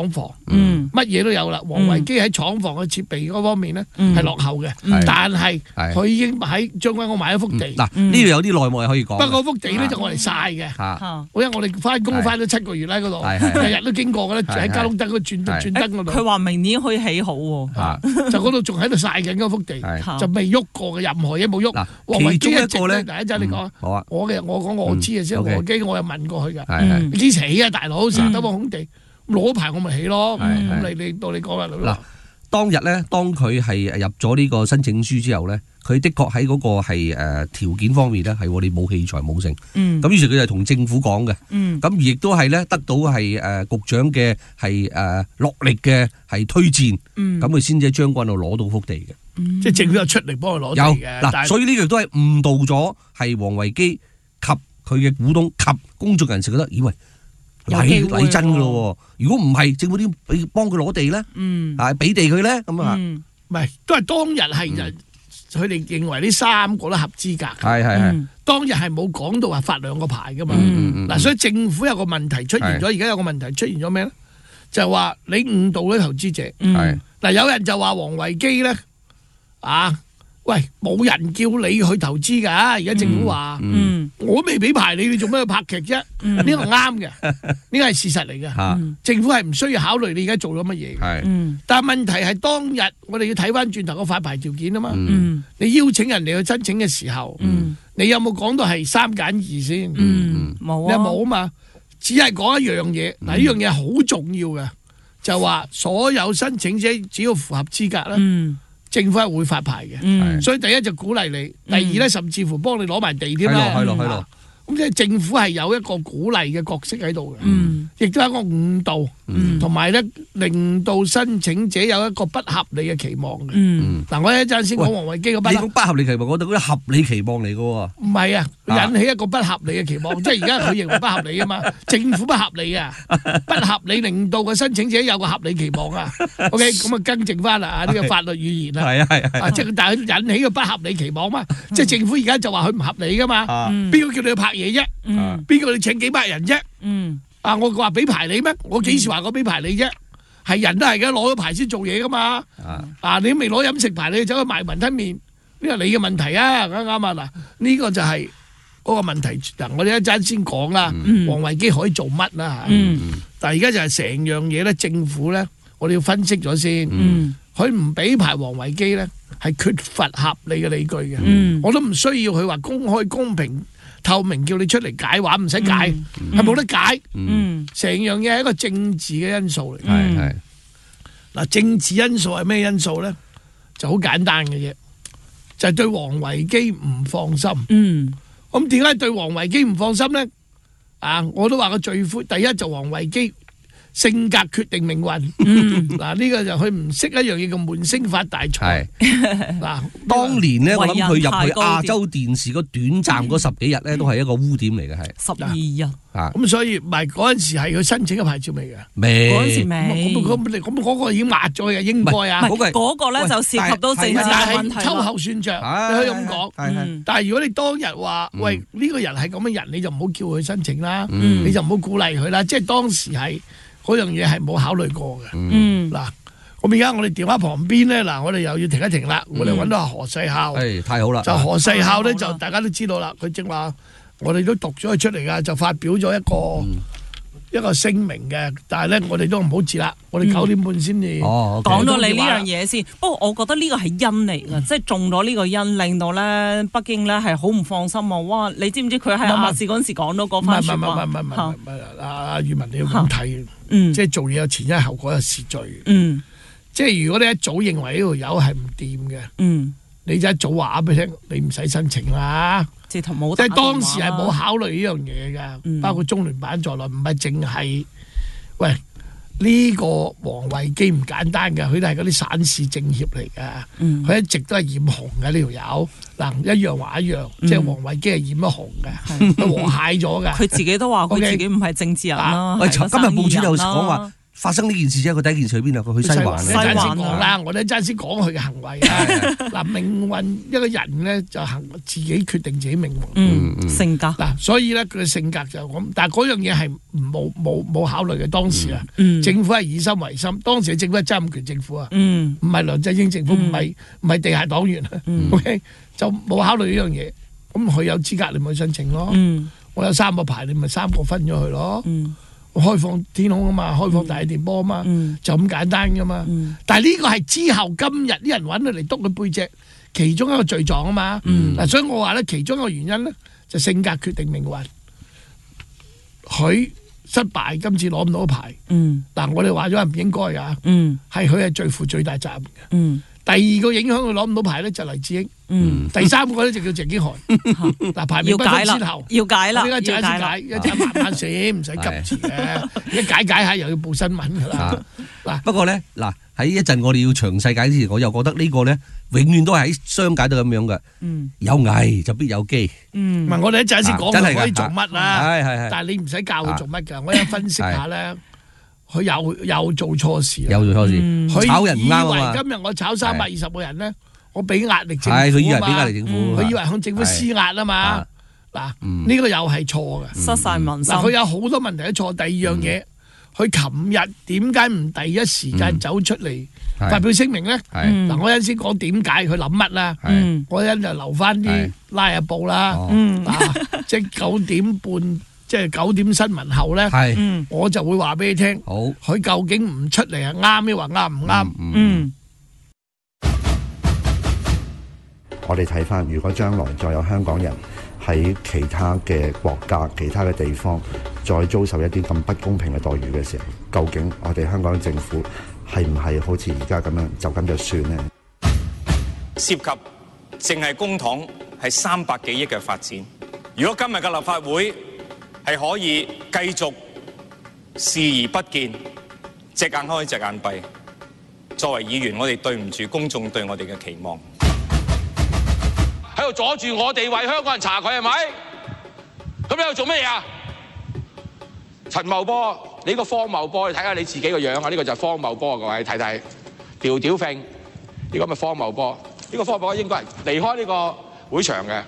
嗯乜嘢都有啦。王維基喺廠房嘅設備嗰方面咧嗯係落後嘅， 嗯但係係佢已經喺將軍澳買咗幅地。 嗱，呢度有啲內幕係可以講嘅。 不過幅地咧就我嚟曬嘅。 嚇， 嚇因為我哋翻工翻咗七個月啦，嗰度係係日日都經過嘅咧， 係喺交通燈嗰度轉係轉燈嗰度， 佢話明年可以起好喎。 嚇， 就嗰度仲喺度曬緊嗰幅地， 係嚇就未喐過嘅，任何嘢冇喐。 嗱， 王維基其中一一直個咧， 第一陣你講嗯，好啊， 我嘅我講我知嘅先， 嗯王 OK 維基我有問過佢㗎。 係係嗯你幾時起啊，大佬？成日得個空地，攞牌我咪起咯。 係係咁你你到你講啦， 嗱嗱， 當日咧，當佢係入咗呢個申請書之後咧，佢的確喺嗰個係誒條件方面咧，係我哋冇器材冇剩。 嗯咁於是佢就同政府講嘅。 嗯咁而亦都係咧得到係誒局長嘅係誒落力嘅係推薦， 嗯咁佢先至喺將軍度攞到幅地嘅。 即係政府有出嚟幫佢攞有地嘅，但嗱， 係所以呢個亦都係誤導咗係王維基及佢嘅股東及公眾人士覺得，以為有機會禮禮真㗎咯喎。如果唔係，政府點俾幫佢攞地咧？ 嗯啊，俾地佢咧咁啊？ 嗯唔係都係當日係人，佢哋認為呢三個都合資格。 係係係， 嗯當日係冇講到話發兩個牌噶嘛。 嗯嗯嗱，所以政府有個問題出現咗，而家有個問題出現咗咩咧？就係話你誤導咗投資者。 嗯係嗱，有人就話王維基咧，啊，喂，冇人叫你去投資㗎。而家政府話， 嗯我未俾牌你，你做咩去拍劇啫？ 嗯呢個啱嘅，呢個係事實嚟嘅。 嚇政府係唔需要考慮你而家做咗乜嘢嘅。 係嗯但係問題係當日我哋要睇翻轉頭個發牌條件啊嘛。 嗯你邀請人哋去申請嘅時候， 嗯你有冇講到係三揀二先？ 嗯冇你有啊冇啊嘛？只係講一樣嘢，嗱呢樣嘢好重要嘅，就話所有申請者只要符合資格咧， 嗯政府係會發牌嘅。 嗯所以第一就鼓勵你，第二咧甚至乎幫你攞埋地添係啦。 咯係咯係咯咁即係政府係有一個鼓勵嘅角色喺度嘅， 嗯亦都係一個誤導， 嗯同埋咧令到申請者有一個不合理嘅期望嘅。 嗯嗱，我一陣先講王維基嘅不合你講不合理期望，我哋嗰啲合理期望嚟嘅喎。 唔係啊， 啊引起一個不合理嘅期望，即係而家佢認為不合理啊嘛，政府不合理啊，不合理令到個申請者有個合理期望啊。OK，咁啊更正翻啦啊，呢個法律語言啊， 係啊係啊係啊即係但係佢引起個不合理期望嘛，即係政府而家就話佢唔合理噶嘛， 啊邊個叫你去拍嘢啫？ 嗯邊個你請幾百人啫？ 嗯啊，我話俾牌你咩？我幾時話過俾牌你啫？係人都係嘅，攞咗牌先做嘢噶嘛。 啊啊！你都未攞飲食牌，你走去賣雲吞麵，呢個你嘅問題啊，啱唔啱啊？嗱，呢個就係嗰個問題。嗱，我哋一陣先講啦，王維基可以做乜啦？ 嗯但係而家就係成樣嘢咧，政府咧，我哋要分析咗先。 嗯佢唔俾牌王維基咧，係缺乏合理嘅理據嘅。 嗯我都唔需要佢話公開、公平、透明，叫你出嚟解話，唔使解，係冇得解。 嗯成樣嘢係一個政治嘅因素嚟。 係係嗱，政治因素係咩因素咧？就好簡單嘅啫，就係對王維基唔放心。 嗯咁點解對王維基唔放心咧？啊，我都話個罪魁，第一就王維基性格決定命運。嗱，呢個就佢唔識一樣嘢叫悶聲發大財。嗱， 當年咧，我諗佢入為人太去高調亞洲電視嗰短暫嗰十幾日咧，都係一個污點嚟嘅，係十二日啊咁所以唔係嗰陣時係佢申請嘅牌照未嘅？ 未嗰陣時咁未。 咁咁咁嗰個已經壓咗嘅，應該啊。 唔係嗰個咧就涉及到政治但嘅問題係秋啦。 後算賬， 係你可以咁講。 係係嗯但係如果你當日話，喂呢個人係咁嘅人，你就唔好叫佢申請啦， 嗯你就唔好鼓勵佢啦。即係當時係嗰樣嘢係冇考慮過嘅。 嗯嗱，咁而家我哋電話旁邊咧，嗱我哋又要停一停啦。我哋揾到阿何世孝， 誒太好啦， 就何世孝咧啊好啦就大家都知道啦。佢正話我哋都讀咗佢出嚟噶，就發表咗一個一個聲明嘅。但係咧，我哋都唔好字啦，我哋九點半先至。 哦講 OK 到你呢樣嘢先，不過我覺得呢個係因嚟嘅，即係中咗呢個因，令到咧北京咧係好唔放心啊！哇，你知唔知佢喺亞視嗰陣時講到嗰唔係唔係唔係番説話唔係唔係嚇唔係，阿阿宇文你要咁睇， 嗯即係做嘢有前因後果有時序。 嗯即係如果你一早認為呢條友係唔掂嘅， 嗯， 你就一早話俾佢聽，你唔使申請啦。 直頭冇即係打電話啦。 當時係冇考慮呢樣嘢㗎， 嗯包括中聯辦在內，唔係淨係喂呢個王維基唔簡單㗎，佢都係嗰啲省市政協嚟㗎， 嗯佢一直都係染紅嘅呢條友。嗱，一樣話一樣，即係王維基係染咗紅嘅，佢和諧咗㗎。 佢自己都話佢 OK 自己唔係政治人啦。 喂， 係個今日報紙有生意人啦講話發生呢件事之後，佢第一件事去邊啊？佢去西環一陣先講啦，我哋一陣先講佢嘅行為啊。嗱，命運一個人咧就行自己決定自己命運。 嗯，性格嗱，所以咧佢嘅性格就咁，但係嗰樣嘢係冇冇冇考慮嘅當時啊。 嗯， 政府係以心為心，當時嘅政府係曾蔭權政府啊， 嗯， 唔係梁振英政府，唔係唔係地下黨員啊。OK， 就冇考慮呢樣嘢。咁佢有資格，你咪申請咯。 嗯， 我有三個牌，你咪三個分咗佢咯。 嗯。 開放天空啊嘛，開放大氣電波啊嘛， 嗯、 就咁簡單噶嘛。嗯、但係呢個係之後今日啲人揾佢嚟督佢背脊，其中一個罪狀啊嘛。嗱、嗯，所以我話咧，其中一個原因咧就性格決定命運。佢失敗，今次攞唔到牌。嗯，嗱，我哋話咗係唔應該噶。嗯，係佢係最負最大責任嘅。嗯。第二個影響佢攞唔到牌咧就黎智英，嗯，第三個咧就叫鄭經翰，嗱排名不分先後， 要解啦， 要解啦，解，一陣慢慢寫，唔使急住嘅，一解解下又要報新聞噶啦。 嗱，不過咧，嗱喺一陣我哋要詳細解之前，我又覺得呢個咧永遠都係喺商界都咁樣嘅，嗯，有危就必有機， 嗯，唔係我哋一陣先講佢可以做乜啦， 係係係， 但係你唔使教佢做乜㗎，我一分析下咧。佢又又做錯事， 又做錯事，佢炒人唔啱啊嘛！ 以為今日我炒三百二十個人咧，我俾壓力政府啊嘛， 係佢以為俾壓力政府， 佢以為向政府施壓啊嘛。嗱，呢個又係錯嘅， 失晒民心。 嗱，佢有好多問題都錯。第二樣嘢，佢琴日點解唔第一時間走出嚟發表聲明咧？嗱，我一陣先講點解佢諗乜啦。我一陣就留翻啲拉下布啦。嗱，即係九點半。即係九點新聞後咧，嗯、我就會話俾你聽，佢究竟唔出嚟係啱，抑或啱唔啱？嗯，嗯我哋睇翻，如果將來再有香港人喺其他嘅國家、其他嘅地方再遭受一啲咁不公平嘅待遇嘅時候，究竟我哋香港政府係唔係好似而家咁樣就咁就算呢？ 涉及淨係公帑係三百幾億嘅發展，如果今日嘅立法會係可以繼續視而不見，隻眼開隻眼閉。作為議員，我哋對唔住公眾對我哋嘅期望， 喺度阻住我哋為香港人查佢係咪？咁你喺度做咩啊？陳茂波，你個荒謬波，你睇下你自己個樣啊！呢、這個就係荒謬波，各位睇睇，條條揈，呢個咪荒謬波？呢、這個荒謬波應該係離開呢個會場嘅。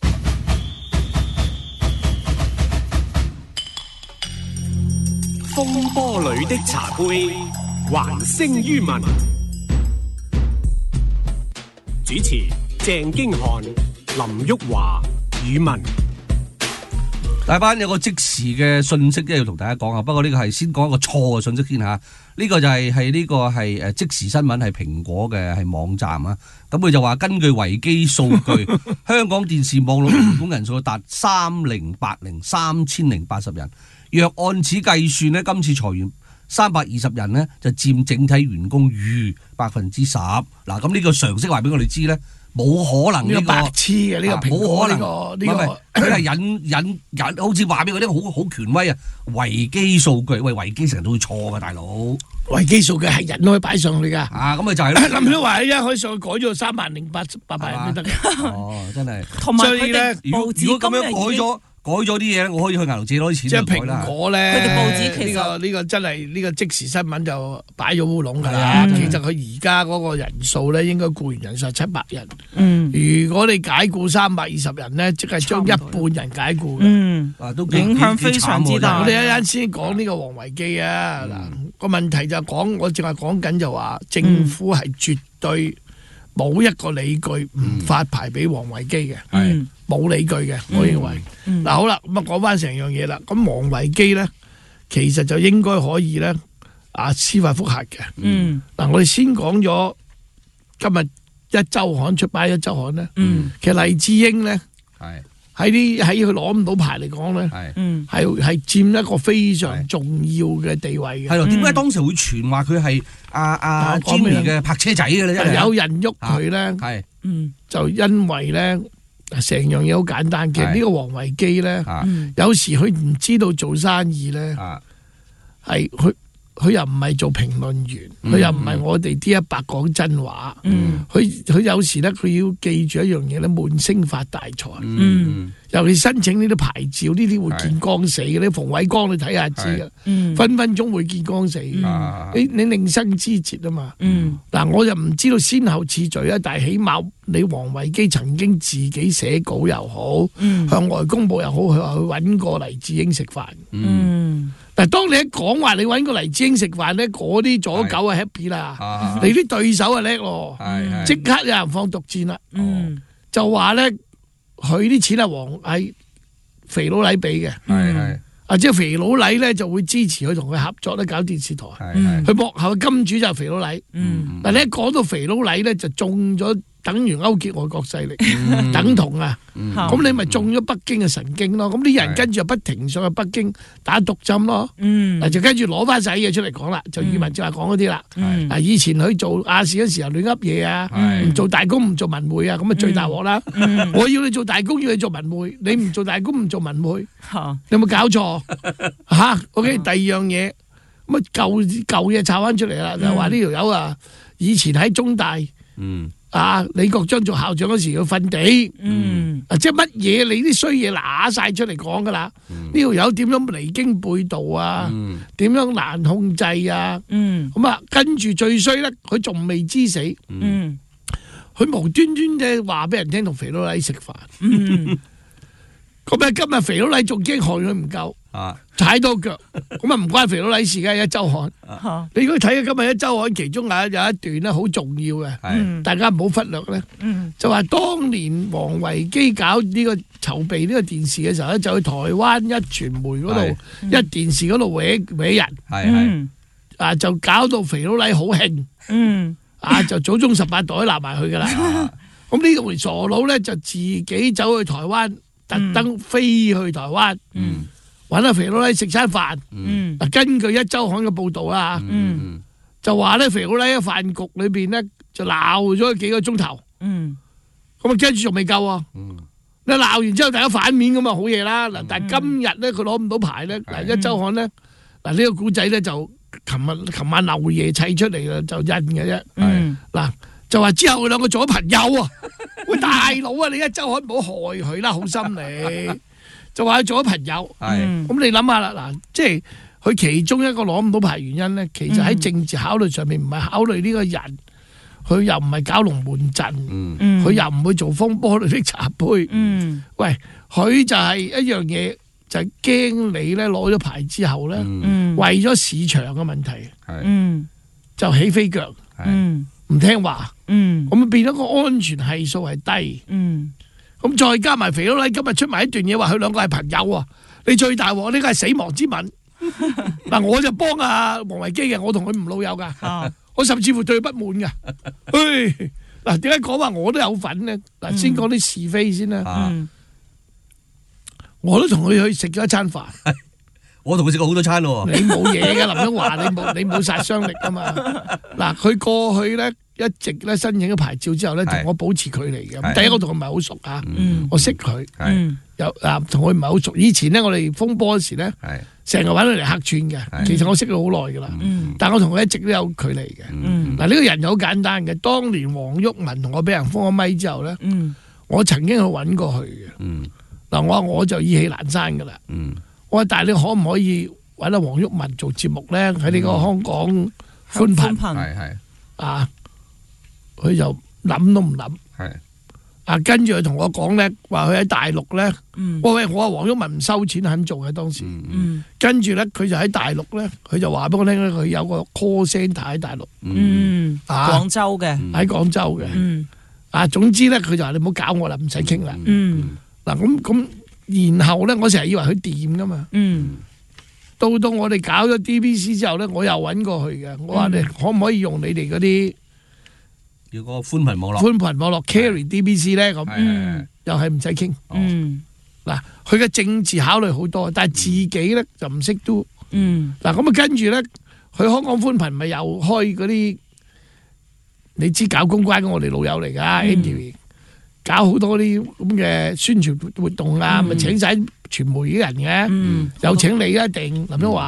風波裏的茶杯，還聲於民。主持鄭經翰、林旭華、宇文。 大班有個即時嘅信息，即係要同大家講下。不過呢個係先講一個錯嘅信息先吓。呢、這個就係係呢個係誒即時新聞，係蘋果嘅係網站啊。咁佢就話根據維基數據，香港電視網絡員工人數達三零八零三千零八十人。若按此計算呢，今次裁員三百二十人呢，就佔整體員工逾百分之十。嗱，咁呢個常識話俾我哋知呢，冇可能呢、這個白痴嘅呢個冇可能呢、這個， 呢個佢係引引引，好似話俾我啲好好權威啊！維基數據，喂，維基成日都會錯㗎，大佬。 維基數據係人都可以擺上去㗎。 啊，咁咪就係咯。 林曉華一可以上去改咗三萬零八八百人都得嘅。 哦，真係。 同埋佢哋如果如果咁樣改咗。改咗啲嘢咧，我可以去銀行借攞啲錢。 即係蘋果咧， 佢哋報紙其實呢、這個呢、這個真係呢、這個即時新聞就擺咗烏龍㗎啦。嗯、其實佢而家嗰個人數咧，應該僱員人數係七百人。嗯，如果你解僱三百二十人咧，即係將一半人解僱嘅。嗯， 啊都影響非常之大。 我哋一陣先講呢個王維基啊。嗱、嗯，個問題就講，我淨係講緊就話，政府係絕對冇一個理據唔發牌俾王維基嘅。係、嗯。冇理據嘅，我認為。嗱、嗯嗯、好啦，咁啊講翻成樣嘢啦。咁王維基咧，其實就應該可以咧啊司法覆核嘅。嗯。嗱，我哋先講咗今日一周刊出版一周刊咧。嗯。其實黎智英咧，係喺啲喺佢攞唔到牌嚟講咧，係嗯係係佔一個非常重要嘅地位嘅。 係咯，點解當時會傳話佢係阿阿 Jimmy 嘅泊車仔嘅咧？ 有人喐佢咧，係嗯就因為咧。成樣嘢好簡單嘅，呢個王維基咧，有時佢唔知道做生意咧，係佢佢又唔係做評論員，佢又唔係我哋 D 一百講真話。佢佢有時咧，佢要記住一樣嘢咧，悶聲發大財。 嗯， 尤其申請呢啲牌照，呢啲會見光死嘅。你馮偉光你睇下知嘅，分分鐘會見光死。你你另生枝節啊嘛。嗱，我就唔知道先後次序啊，但係起碼你王維基曾經自己寫稿又好，向外公佈又好，佢話去揾過黎智英食飯。 嗯， 但係當你一講話你揾過黎智英食飯咧，嗰啲左狗啊 happy 啦，你啲對手啊叻咯，即刻有人放毒箭啦，就話咧佢啲錢係黃係肥佬黎俾嘅，啊即係肥佬黎咧就會支持佢同佢合作咧搞電視台，佢幕後嘅金主就係肥佬黎，但係你一講到肥佬黎咧就中咗。等於勾結外國勢力，嗯、等同啊，咁、嗯、你咪中咗北京嘅神經咯。咁啲人跟住就不停上去北京打毒針咯。嗱、嗯、就跟住攞翻晒嘢出嚟講啦，就語文正話講嗰啲啦。嗱、嗯、以前去做亞視嗰時候亂噏嘢啊，唔、嗯、做大公唔做文匯啊，咁啊最大鑊啦。嗯、我要你做大公，要你做文匯，你唔做大公唔做文匯，嗯、你有冇搞錯嚇？OK， 第二樣嘢咁啊舊舊嘢炒翻出嚟啦，就話呢條友啊，以前喺中大。嗯啊！李國章做校長嗰時要瞓地，嗯，啊，即係乜嘢你啲衰嘢揦晒出嚟講噶啦？呢條友點樣離經背道啊？點、嗯、樣難控制啊？嗯，咁啊，跟住最衰咧，佢仲未知死，嗯，佢無端端嘅話俾人聽同肥佬黎食飯，嗯，咁啊今日肥佬黎仲驚害佢唔夠。啊！踩到腳，咁啊唔關肥佬黎事嘅，一週刊。啊、你如果睇下今日一週刊，其中有有一段咧好重要嘅，嗯、大家唔好忽略咧。嗯、就話當年王維基搞呢個籌備呢個電視嘅時候咧，就去台灣一傳媒嗰度，嗯、一電視嗰度搲搲人，嗯、啊就搞到肥佬黎好興，嗯、啊就祖宗十八代攬埋去噶啦。咁呢個傻佬咧就自己走去台灣，特登飛去台灣。嗯嗯揾阿肥佬黎食餐飯，嗯、根據一週刊嘅報導啦，嗯、就話咧肥佬黎喺飯局裏邊咧就鬧咗幾個鐘頭，咁啊、嗯、跟住仲未夠啊！嗯、你鬧完之後大家反面咁啊好嘢啦！嗱、嗯，但係今日咧佢攞唔到牌咧，嗱、嗯、一週刊咧嗱呢、呢個古仔咧就琴日琴晚漏夜砌出嚟嘅就印嘅啫，嗱、嗯、就話之後佢兩個做咗朋友啊！喂大佬啊，你一週刊唔好害佢啦，好心你。就話佢做咗朋友，咁、嗯、你諗下啦，嗱，即係佢其中一個攞唔到牌原因咧，其實喺政治考慮上面唔係考慮呢個人，佢又唔係搞龍門陣，佢、嗯、又唔會做風波裏的茶杯，嗯、喂，佢就係一樣嘢，就係驚你咧攞咗牌之後咧，嗯、為咗市場嘅問題，嗯、就起飛腳，唔、嗯、聽話，咁、嗯、變咗個安全係數係低。嗯咁再加埋肥佬黎今日出埋一段嘢，話佢兩個係朋友啊！你最大鑊呢個係死亡之吻。嗱，我就幫阿王維基嘅，我同佢唔老友噶，啊、我甚至乎對佢不滿噶。嗱，點解講話我都有份呢？嗱、嗯，先講啲是非先啦。嗯、我都同佢去食咗一餐飯。 我同佢食過好多餐咯。 你冇嘢嘅，林永華，你冇你冇殺傷力噶嘛？嗱，佢過去咧。一直咧申請咗牌照之後咧，同我保持距離嘅。第一，我同佢唔係好熟啊，我識佢，有啊同佢唔係好熟。以前咧，我哋風波嗰時咧，成日揾佢嚟客串嘅。其實我識佢好耐噶啦，但我同佢一直都有距離嘅。嗱，呢個人就好簡單嘅。當年黃毓民同我俾人封咗咪之後咧，我曾經去揾過佢嘅。嗱，我話我就意氣闌珊噶啦。我話但係你可唔可以揾阿黃毓民做節目咧？喺呢個香港寬頻係係啊。佢就諗都唔諗，係啊，跟住佢同我講咧，話佢喺大陸咧，喂喂，我話黃毓民唔收錢肯做嘅當時，跟住咧佢就喺大陸咧，佢就話俾我聽咧，佢有個 call centre 喺大陸，嗯， 廣州嘅， 喺廣州嘅，啊，總之咧佢就話你唔好搞我啦，唔使傾啦，嗯，嗱咁咁，然後咧我成日以為佢掂噶嘛，嗯，到到我哋搞咗 D B C 之後咧，我又揾過佢嘅，我話你可唔可以用你哋嗰啲？ 要個寬頻網絡， 寬頻網絡 carry D B C 咧咁，又係唔使傾。嗱，佢嘅政治考慮好多，但係自己咧就唔識都。嗱咁啊，跟住咧，佢香港寬頻咪又開嗰啲，你知搞公關嘅我哋老友嚟噶 ，Andy 搞好多啲咁嘅宣傳活動啊，咪請晒傳媒啲人嘅，又請你一定林一華。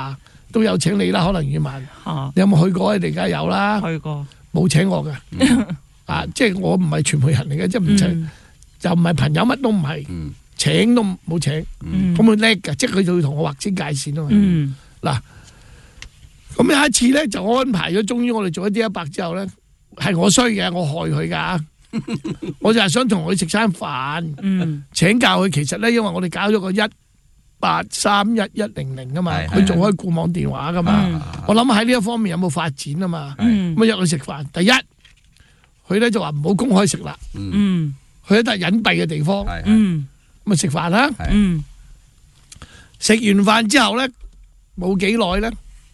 都有請你啦，可能宇文， 嚇你有冇去過？你而家有啦， 去過， 冇請我嘅，啊，即係我唔係傳媒人嚟嘅，即係唔請， 嗯就唔係朋友，乜都唔係，請都冇請， 嗯咁佢叻㗎，即係佢就要同我劃清界線啊嘛。 嗯嗱，咁有一次咧就安排咗，終於我哋做一啲一百之後咧，係我衰嘅，我害佢㗎。我就係想同佢食餐飯， 嗯請教佢。其實咧，因為我哋搞咗個一八三一一零零啊嘛， 係佢做開固網電話噶嘛。 嗯我諗喺呢一方面有冇發展啊嘛。 嗯咁啊約佢食飯，第一佢咧就話唔好公開食啦， 嗯去一笪隱蔽嘅地方， 係係嗯咁啊食飯啦。 係嗯食完飯之後咧，冇幾耐咧，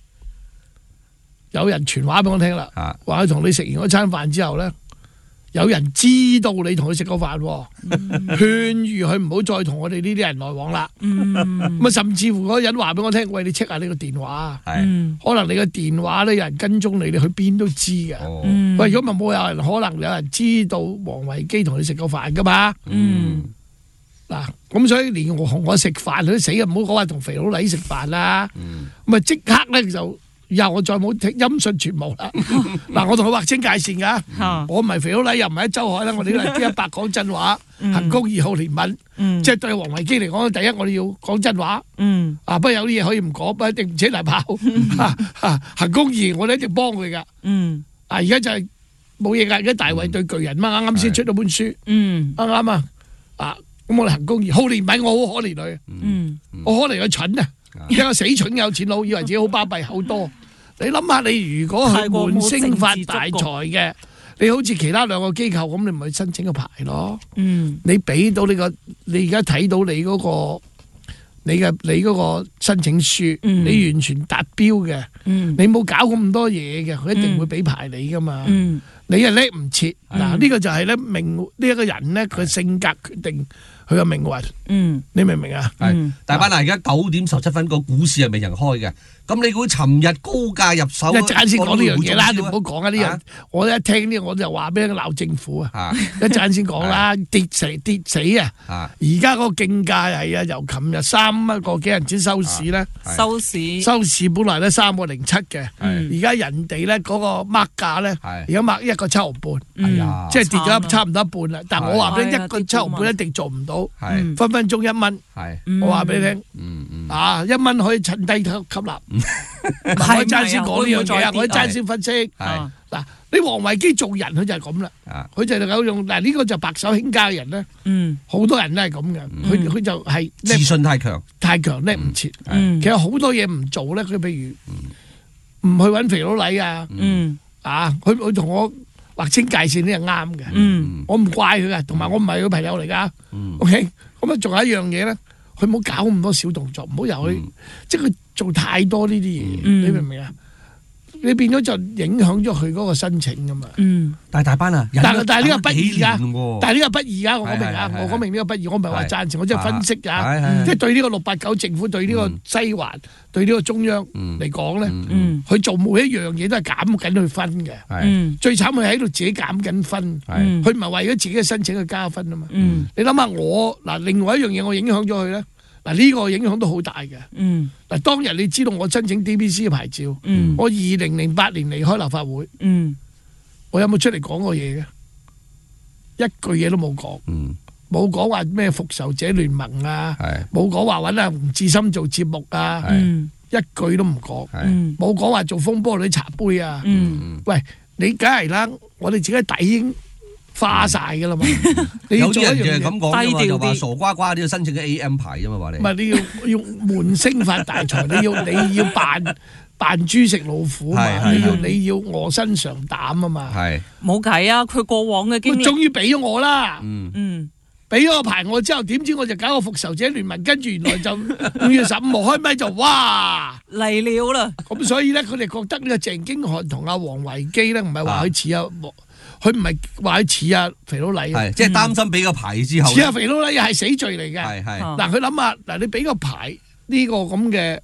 有人傳話俾我聽啦， 啊話佢同你食完嗰餐飯之後咧，有人知道你同佢食過飯喎，勸喻佢唔好再同我哋呢啲人來往啦。 嗯咁啊，甚至乎嗰個人話俾我聽，喂，你 check 下你個電話， 係嗯可能你個電話咧有人跟蹤你，你去邊都知嘅。 哦嗯喂，如果咪冇有人，可能有人知道王維基同你食過飯噶嘛？ 嗯嗱，咁所以連我同我食飯佢都死啊！唔好講話同肥佬黎食飯啦。咁啊即刻咧就以後我再冇聽音訊全無啦。嗱，我同佢劃清界線㗎。 嚇我唔係肥佬黎，又唔係一周海啦。我哋都係 D 一百講真話，行公義好憐憫。 嗯即係對王維基嚟講，第一我哋要講真話。 嗯啊，不過有啲嘢可以唔講，不過一定唔扯大炮。啊啊行公義，我哋一定幫佢㗎。 嗯啊，而家就係冇嘢㗎。而家大衛對巨人嘛，啱啱先出咗本書， 嗯啱啱啊？啊，咁我哋行公義，好憐憫，我好可憐佢。 嗯我可能佢蠢啊，一個死蠢嘅有錢佬，以為自己好巴閉好多。你諗下，你如果去悶星發大財嘅，你好似其他兩個機構咁，你咪申請個牌咯。 嗯你俾到你個，你而家睇到你嗰個，你嘅你嗰個申請書， 嗯你完全達標嘅， 嗯你冇搞咁多嘢嘅，佢一定會俾牌你噶嘛。 嗯你又叻唔切，嗱呢個就係咧命呢一個人咧，佢性格決定佢嘅命運。 嗯你明唔明啊？ 係大班嗱，而家九點十七分個股市係未人開嘅，咁你估尋日高價入手？ 一陣先講呢樣嘢啦，你唔好講啊！呢樣啊我一聽呢，我就話俾你鬧政府啊！ 啊一陣先講啦，跌死跌死啊！ 啊而家嗰個競價係啊，由琴日三蚊個幾銀錢收市咧， 係收市收市本來咧三個零七嘅， 係而家人哋咧嗰個 mark 價咧， 係而家 mark 一個七毫半， 係啊， 即係跌慘啊咗差唔多一半啦。但我話俾你係啊一個七毫半一定做唔到， 係分分鐘一蚊。 係我話俾你聽， 嗯嗯啊一蚊可以趁低吸吸納。 係我一陣先講呢樣嘢啊，我一陣係先分析。 係嗱，你王維基做人佢就係咁啦， 啊佢就係有用嗱呢個就白手興家嘅人咧， 嗯好多人都係咁嘅，佢佢就係叻自信太強， 太強叻唔切。 嗯其實好多嘢唔做咧，佢譬如唔去揾肥佬黎啊， 嗯啊，佢佢同我劃清界線呢係啱嘅， 嗯我唔怪佢噶，同埋我唔係佢朋友嚟噶，OK，咁啊仲有一樣嘢咧，佢唔好搞咁多小動作，唔好由佢，即係佢做太多呢啲嘢， 嗯你明唔明啊？你變咗就影響咗佢嗰個申請噶嘛。 嗯但係大班啊， 但係但係呢個不義㗎㗎，但係呢個不義㗎，我講明啊係係，係我講明呢個不義，我唔係話係贊成，我即係分析係㗎， 係即係對呢個六八九政府對呢個西環對呢個中央嚟講咧， 嗯佢做每一樣嘢都係減緊佢分嘅， 係嗯最慘佢喺度自己減緊分， 係佢唔係為咗自己嘅申請去加分啊嘛。 嗯你諗下我嗱，另外一樣嘢我影響咗佢咧，嗱呢個影響都好大嘅。 嗯嗱當日你知道我申請 D B C 嘅牌照， 嗯我二零零八年離開立法會， 嗯我有冇出嚟講過嘢嘅？一句嘢都冇講。 嗯冇講話咩復仇者聯盟啊， 係冇講話揾阿吳志森做節目啊， 嗯一句都唔講， 係嗯冇講話做風波女茶杯啊。 嗯喂，你梗係啦，我哋自己底已經花晒噶啦嘛，你要有啲人做一樣嘢， 就係咁講㗎嘛， 低調啲就話傻瓜瓜都要申請嘅 A M 牌啫嘛，話你唔係你要要悶聲發大財，你要你要扮扮豬食老虎嘛， 係係你要係你要卧薪嘗膽啊嘛， 係冇計啊！佢過往嘅經佢歷， 終於俾咗我啦。 嗯嗯俾咗個牌我之後，點知我就搞個復仇者聯盟，跟住原來就五月十五號開咪就哇！ 嚟了啦， 咁所以咧，佢哋覺得呢個鄭經翰同阿黃維基咧，唔係話佢似阿，佢唔係話佢似阿肥佬黎， 係即係擔心俾個牌之後似阿肥佬黎係死罪嚟嘅。 係係啊嗱，佢諗下嗱，你俾個牌呢個咁嘅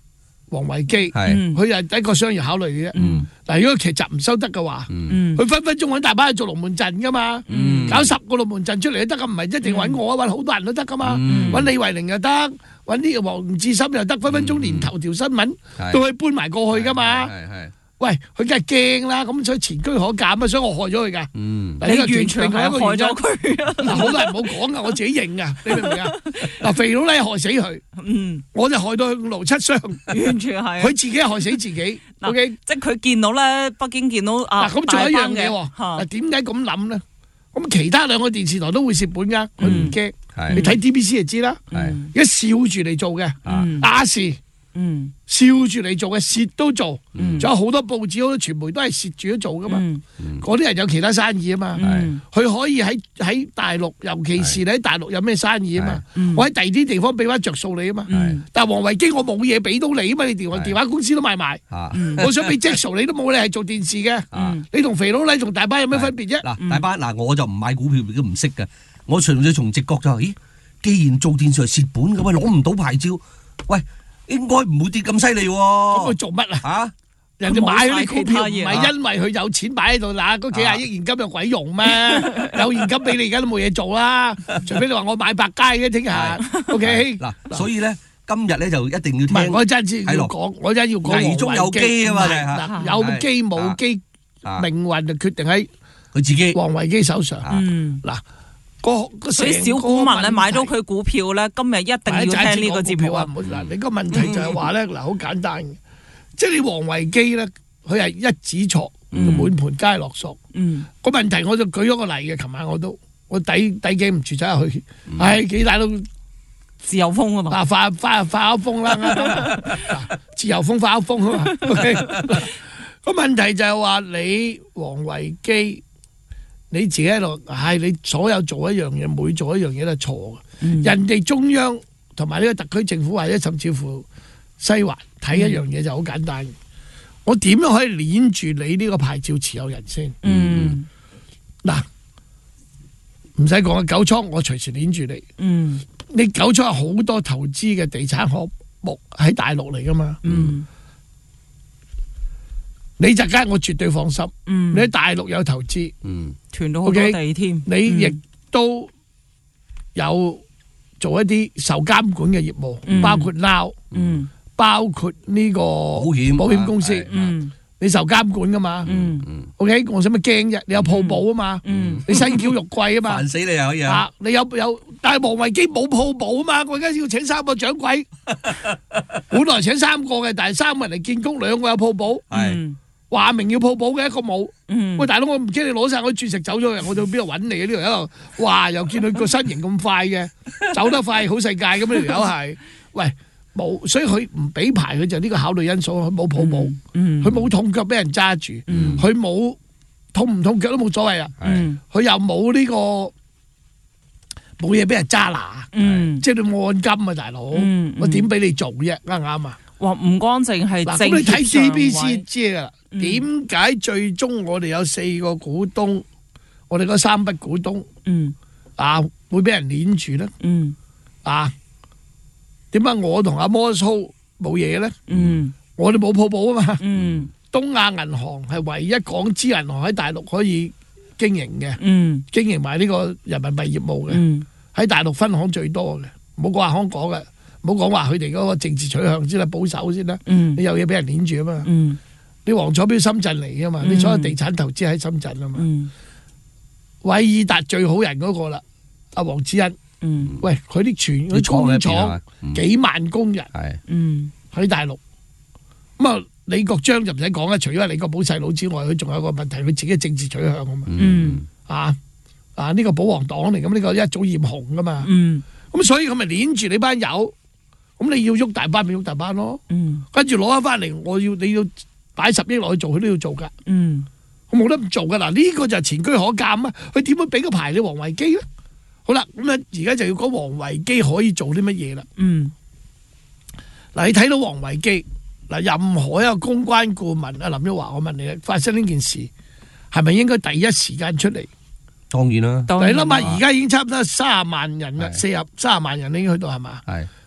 王維基， 係佢係第一個商業考慮嘅啫。 嗯嗱，如果劇集唔收得嘅話， 嗯佢分分鐘揾大把去做龍門陣噶嘛， 嗯搞十個龍門陣出嚟都得噶，唔係一定揾我啊，揾好多人都得噶嘛， 嗯揾李慧玲又得，揾呢個黃志森又得，分分鐘連頭條新聞係都可以搬埋過去噶嘛。 係係喂，佢梗係驚啦，咁所以前車可鑑啊，所以我害咗佢噶。 嗯嗱，呢個你完全係害咗佢。 佢啊！ 嗱，好多人唔好講噶，我自己認噶，你明唔明啊？嗱，肥佬咧害死佢， 嗯， 我就害到佢五勞七傷， 完全係啊佢自己害死自己。 嗱 O K， 即係佢見到咧，北京見到啊， 嗱咁仲有一樣嘢喎， 大班嘅嗱點解咁諗咧？咁其他兩個電視台都會蝕本噶，佢唔驚。 係你睇 D B C 就知啦， 係而家笑住嚟做嘅， 嗯亞視嗯笑住嚟做嘅，蝕都做， 嗯仲有好多報紙、好多傳媒都係蝕住咗做噶嘛。 嗯嗰啲人有其他生意啊嘛， 嗯佢可以喺喺大陸，尤其是你喺大陸有咩生意啊嘛， 嗯我喺第二啲地方俾翻着數你啊嘛。 嗯但係黃維基我冇嘢俾到你啊嘛，你電話係電話公司都賣埋， 啊我想俾 Jack 你都冇，你係做電視嘅， 啊你同肥佬黎同大班有咩分別啫？ 嗱，大班嗱，我就唔買股票，亦都唔識嘅。我純粹從直覺就係，咦，既然做電視係蝕本嘅，喂，攞唔到牌照，喂，應該唔會跌咁犀利咁喎。 佢做乜啊？ 嚇， 人哋買嗰啲股票唔冇晒其他嘢係因為佢有錢擺喺度嗱，嗰幾廿億現金有鬼用咩？有現金俾你而家都冇嘢做啦，除非你話我買百佳嘅聽日，OK？ 嗱，所以咧，今日咧就一定要唔係， 聽我真係係咯要講，我真係要講危中有機啊嘛黃維基就係嚇嗱，有機冇機， 啊命運就決定喺佢自己黃維基手上。 啊嗯， 嗱，個個所以小股民咧買咗佢股票咧，今日一定要聽呢個節目啊！ 啊唔！好嗱，你個問題就係話咧，嗱，好簡單嘅，即係你黃維基咧，佢係一子錯，滿盤皆落索。 嗯個問題我就舉咗個例嘅，琴晚我都我抵抵頸唔住走入去，唉幾大都自由風啊嘛， 啊發發發口風啦，嗱自由風發口風啊嘛。OK，個問題就係話你黃維基你自己喺度，唉你所有做一樣嘢，每做一樣嘢都係錯嘅。人哋中央同埋呢個特區政府或者甚至乎西環睇一樣嘢就好簡單嘅，我點樣可以鏈住你呢個牌照持有人先？ 嗯嗱，唔使講啊，九倉我隨時鏈住你。 嗯你九倉有好多投資嘅地產項目喺大陸嚟噶嘛？ 嗯你隻間我絕對放心。 嗯， 你喺大陸有投資， 嗯囤到好多地添， 你亦都有做一啲受監管嘅業務， 嗯包括 Now， 嗯包括呢個保險保險公司係， 嗯你受監管噶嘛嗯 ？OK，我使乜驚啫？你有鋪保啊嘛？ 嗯你身嬌肉貴啊嘛煩？死你啊可以啊！ 啊！你有有，但係黃維基冇鋪保啊嘛！我而家要請三個掌櫃，本來請三個嘅，但係三個人嚟見工，兩個有鋪保， 係嗯話明要鋪保嘅，一個冇。 嗯喂，大佬，我唔知你攞晒我鑽石走咗嘅，我到邊度揾你啊？呢條友，哇！又見佢個身形咁快嘅，走得快好世界咁呢條友係，喂冇，所以佢唔俾牌，佢就呢個考慮因素，佢冇鋪保， 嗯佢冇痛腳俾人揸住，佢冇痛唔痛腳都冇所謂啊， 嗯佢又冇呢個冇嘢俾人揸拿， 嗯， 即係你冇按金啊，大佬， 嗯我點俾你做啫？啱唔啱啊？ 話唔乾淨係嗱， 政咁你睇協 D B 上 C 位知噶啦， 嗯點解最終我哋有四個股東，我哋嗰三筆股東嗯啊會俾人鏈住咧？ 嗯啊，點解我同阿摩蘇冇嘢咧？ 嗯我哋冇鋪保啊嘛。 嗯東亞銀行係唯一港資銀行喺大陸可以經營嘅， 嗯經營埋呢個人民幣業務嘅， 嗯喺大陸分行最多嘅。唔好講話香港嘅，唔好講話佢哋嗰個政治取向先啦，保守先啦。 嗯你有嘢俾人鏈住啊嘛。 嗯你黃楚標深圳嚟噶嘛？你所有地產投資喺深圳啊嘛。 嗯偉爾達最好人嗰個啦，阿黃子欣， 嗯喂，佢啲全佢啲廠喺邊工廠啊嗯幾萬工人係嗯喺大陸，咁啊李國章就唔使講啦，除咗李國寶細佬之外，佢仲有個問題，佢自己嘅政治取向啊嘛， 嗯啊啊呢個保皇黨嚟，咁呢個一早染紅噶嘛， 嗯咁所以佢咪鏈住你班友，咁你要喐大班咪喐大班咯， 嗯跟住攞翻翻嚟，我要你要擺十億落去做，佢都要做噶。 嗯我冇得唔做噶嗱，呢、個就係前車可鑑啊！佢點樣俾個牌你黃維基咧？好啦，咁咧而家就要講黃維基可以做啲乜嘢啦。 嗯嗱，你睇到黃維基嗱，任何一個公關顧問啊，林旭華，我問你，發生呢件事係咪應該第一時間出嚟？ 當然啦， 當然你諗下，而家已經差唔多三十萬人啦， 係四十三十萬人已經去到係嘛？ 係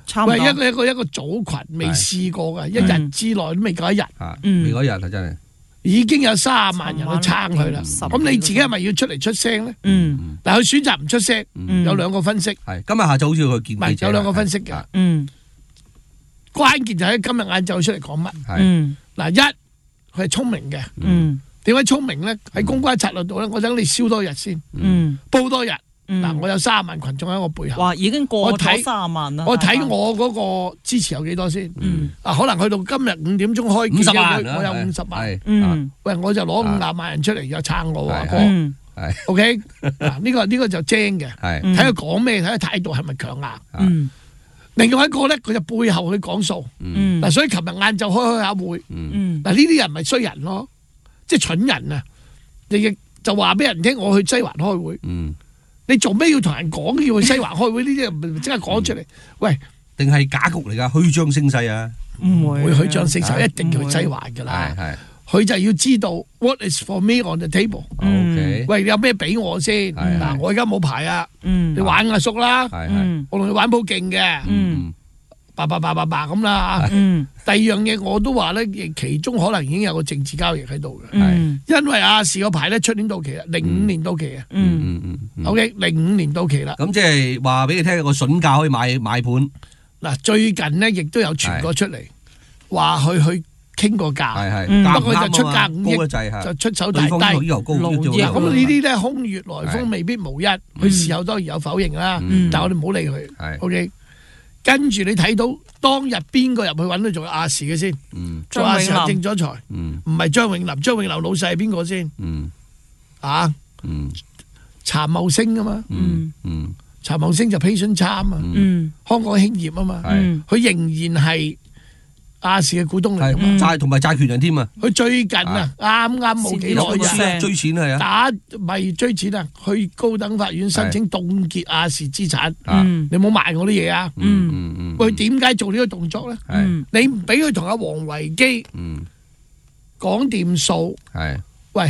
喂， 差唔多一個一個一個組群未試過㗎，一日之內都未夠一日， 啊， 嗯未嗰日啊，真係。 已經有三十萬人去撐佢啦。 十咁你自己係咪要出嚟出聲咧？ 嗯嗱，佢選擇唔出聲， 嗯有兩個分析， 係今日下晝好似去唔見記者係有兩個分析嘅啊。 嗯關鍵就喺今日晏晝出嚟講乜。 係嗯嗱，一佢係聰明嘅， 嗯點解聰明咧？喺公關策略度咧，我等你燒多日先， 嗯煲多日。 嗯嗱，我有三十萬群眾喺我背後， 哇，已經過我睇咗三十萬啦。 我睇我嗰個支持有幾多先？ 嗯啊，可能去到今日五點鐘開記者五十萬會，我有五十萬。 係嗯喂，我就攞五廿萬人出嚟又撐我係喎，哥。 嗯係 OK，嗱呢個呢個就精嘅， 係嗯睇佢講咩，睇佢態度係咪強硬。 嗯另外一個咧，佢就背後去講數。 嗯嗱，所以琴日晏晝開開下會， 嗯嗱呢啲人咪衰人咯，即係蠢人啊！你亦就話俾人聽，我去西環開會， 嗯， 你做咩要同人講要去西環開會？呢啲人咪即刻講出嚟。喂， 定係假局嚟㗎，虛張聲勢啊！ 唔會會去張四手，一定要去西環㗎係啦。 係佢就要知道 what is for me on the table。 ，OK， 喂，你有咩俾我先？ 係嗱，我而家冇牌啊， 嗯你玩阿叔啦， 係係， 嗯我同你玩鋪勁嘅， 嗯叭叭叭叭叭咁啦。 嗯第二樣嘢我都話咧，亦其中可能已經有個政治交易喺度嘅， 嗯因為亞視個牌咧出年到期啦，零五年到期啊。 嗯嗯嗯嗯。 OK，零五年到期啦。 咁即係話俾你聽，個筍價可以買買盤， 嗱，最近呢亦都有傳過出嚟，話佢去傾個價， 係係， 嗯價唔不過就出啱啊嘛價五億高一滯係， 就出手對方太低。 要求高， 勞役要要嗱，咁呢啲咧空穴來風係未必無一，佢事後當然有否認啦， 嗯但係我哋唔好理佢。 係 OK，跟住你睇到當日邊個入去揾佢做亞視嘅先？ 嗯做亞視張永林係正咗財， 嗯唔係張永林。張永林老細係邊個先？ 嗯啊， 嗯查茂星啊嘛， 嗯嗯查茂星就 patient 差啊嘛， 嗯香港興業啊嘛， 係佢仍然係亞視嘅股東嚟㗎嘛。 係債同埋債權人添啊， 佢最近啊，啱啱冇幾耐先至咋， 追錢係啊， 打咪追錢啊，去高等法院申請凍結亞視資產。 啊嗯你冇賣我啲嘢啊！ 嗯嗯嗯， 佢點解做呢個動作咧？ 係你唔俾佢同阿黃維基嗯講掂數， 係喂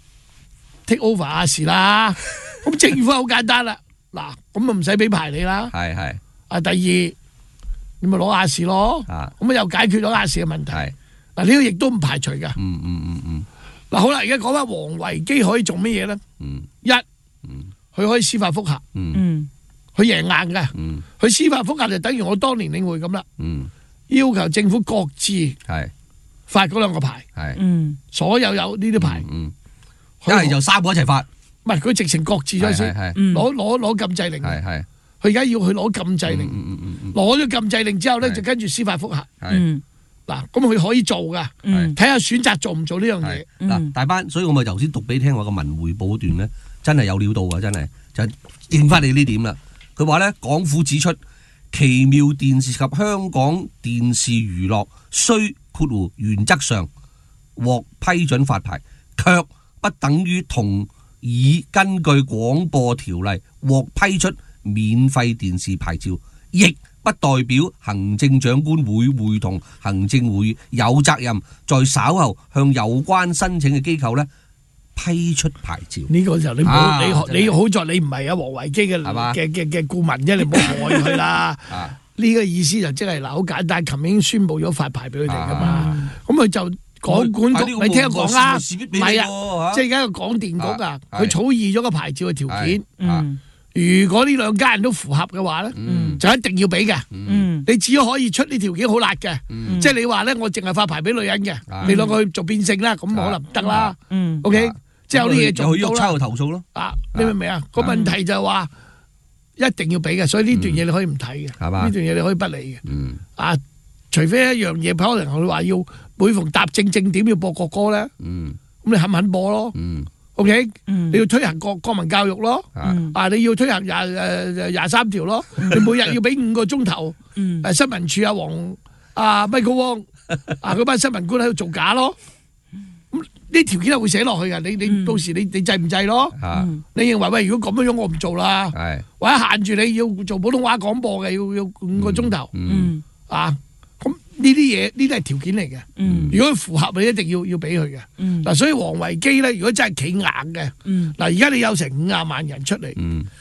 take over 亞視啦。咁政府好簡單啦，嗱，咁啊唔使俾牌你啦。 係係啊，第二你咪攞亞視咯， 啊咁啊又解決咗亞視嘅問題。 係嗱，呢個亦都唔排除㗎。 嗯嗯嗯嗯嗱，好啦，而家講翻黃維基可以做乜嘢咧？ 嗯一，佢可以司法覆核， 嗯嗯佢贏硬嘅。 嗯佢司法覆核就等於我當年領匯咁啦， 嗯要求政府各自係發嗰兩個牌， 係嗯所有有呢啲牌， 嗯，一佢係就三個一齊發， 唔係佢直情各自咗係先， 係嗯攞攞攞禁制令。 係係佢而家要去攞禁制令， 嗯嗯嗯攞咗禁制令之後咧， 係就跟住司法覆核。 係。 嗯嗱，咁佢可以做噶， 嗯睇下選擇做唔做呢樣嘢係。 嗯嗱，大班，所以我咪頭先讀俾你聽我個文匯報嗰段咧，真係有料到啊！真係就應翻你呢點啦。佢話咧，港府指出，奇妙電視及香港電視娛樂須括弧原則上獲批准發牌，卻不等於同已根據廣播條例獲批出免費電視牌照，亦不代表行政長官會會同行政會有責任在稍後向有關申請嘅機構咧批出牌照。 呢個就你唔啊好，你學真係你好在你唔係阿黃維基嘅係嘛嘅嘅嘅顧問啫，你唔好害佢啦。 啊呢個意思就即係嗱，好簡單，琴日已經宣布咗發牌俾佢哋噶嘛，咁佢就港管局， 啊呢個你聽我講啦， 事必唔係啊， 啊即係而家個港電局啊， 啊佢草擬咗個牌照嘅條件， 嗯如果呢兩家人都符合嘅話咧， 嗯就一定要俾嘅。 嗯你只可以出呢條件好辣嘅， 嗯即係你話咧，我淨係發牌俾女人嘅， 啊你兩個去做變性啦，咁可能唔得啦。 嗯 OK， 啊即係有啲嘢做唔到啦有去喐差。去投訴咯， 啊，你明唔明啊？個問題就係話一定要俾嘅，所以呢段嘢你可以唔睇嘅， 係嘛呢段嘢你可以不理嘅。 嗯啊，除非一樣嘢，可能佢話要每逢踏正正點要播國歌咧， 嗯咁你肯唔肯播咯嗯 ？OK， 嗯你要推行國國民教育咯。 啊啊！你要推行廿誒廿三條咯，你每日要俾五個鐘頭嗯誒新聞處啊黃啊 Michael Wong 啊嗰班新聞官喺度做假咯，咁呢條件係會寫落去嘅，你你到時你你制唔制咯？ 啊你認為喂，如果咁樣樣我唔做啦， 係或者限住你要做普通話廣播嘅，要要五個鐘頭嗯啊，咁呢啲嘢呢啲係條件嚟嘅， 嗯如果佢符合你一定要要俾佢嘅。 嗯嗱，所以黃維基咧，如果真係企硬嘅， 嗯嗱而家你有成五廿萬人出嚟。 嗯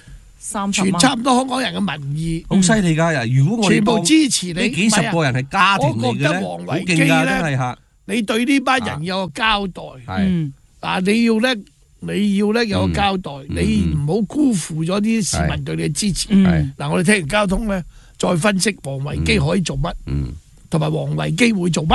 全差唔多香港人嘅民意， 好犀利㗎！如果我哋全部支持你， 呢幾十個人係家庭嚟嘅咧， 我覺得王維基好勁㗎，真咧係嚇。 你對呢班人有個交代， 係啊，你要咧，你要咧有個交代，你唔好辜負咗啲市民對你嘅支持。嗱，我哋聽完交通咧，再分析王維基可以做乜，同埋王維基會做乜。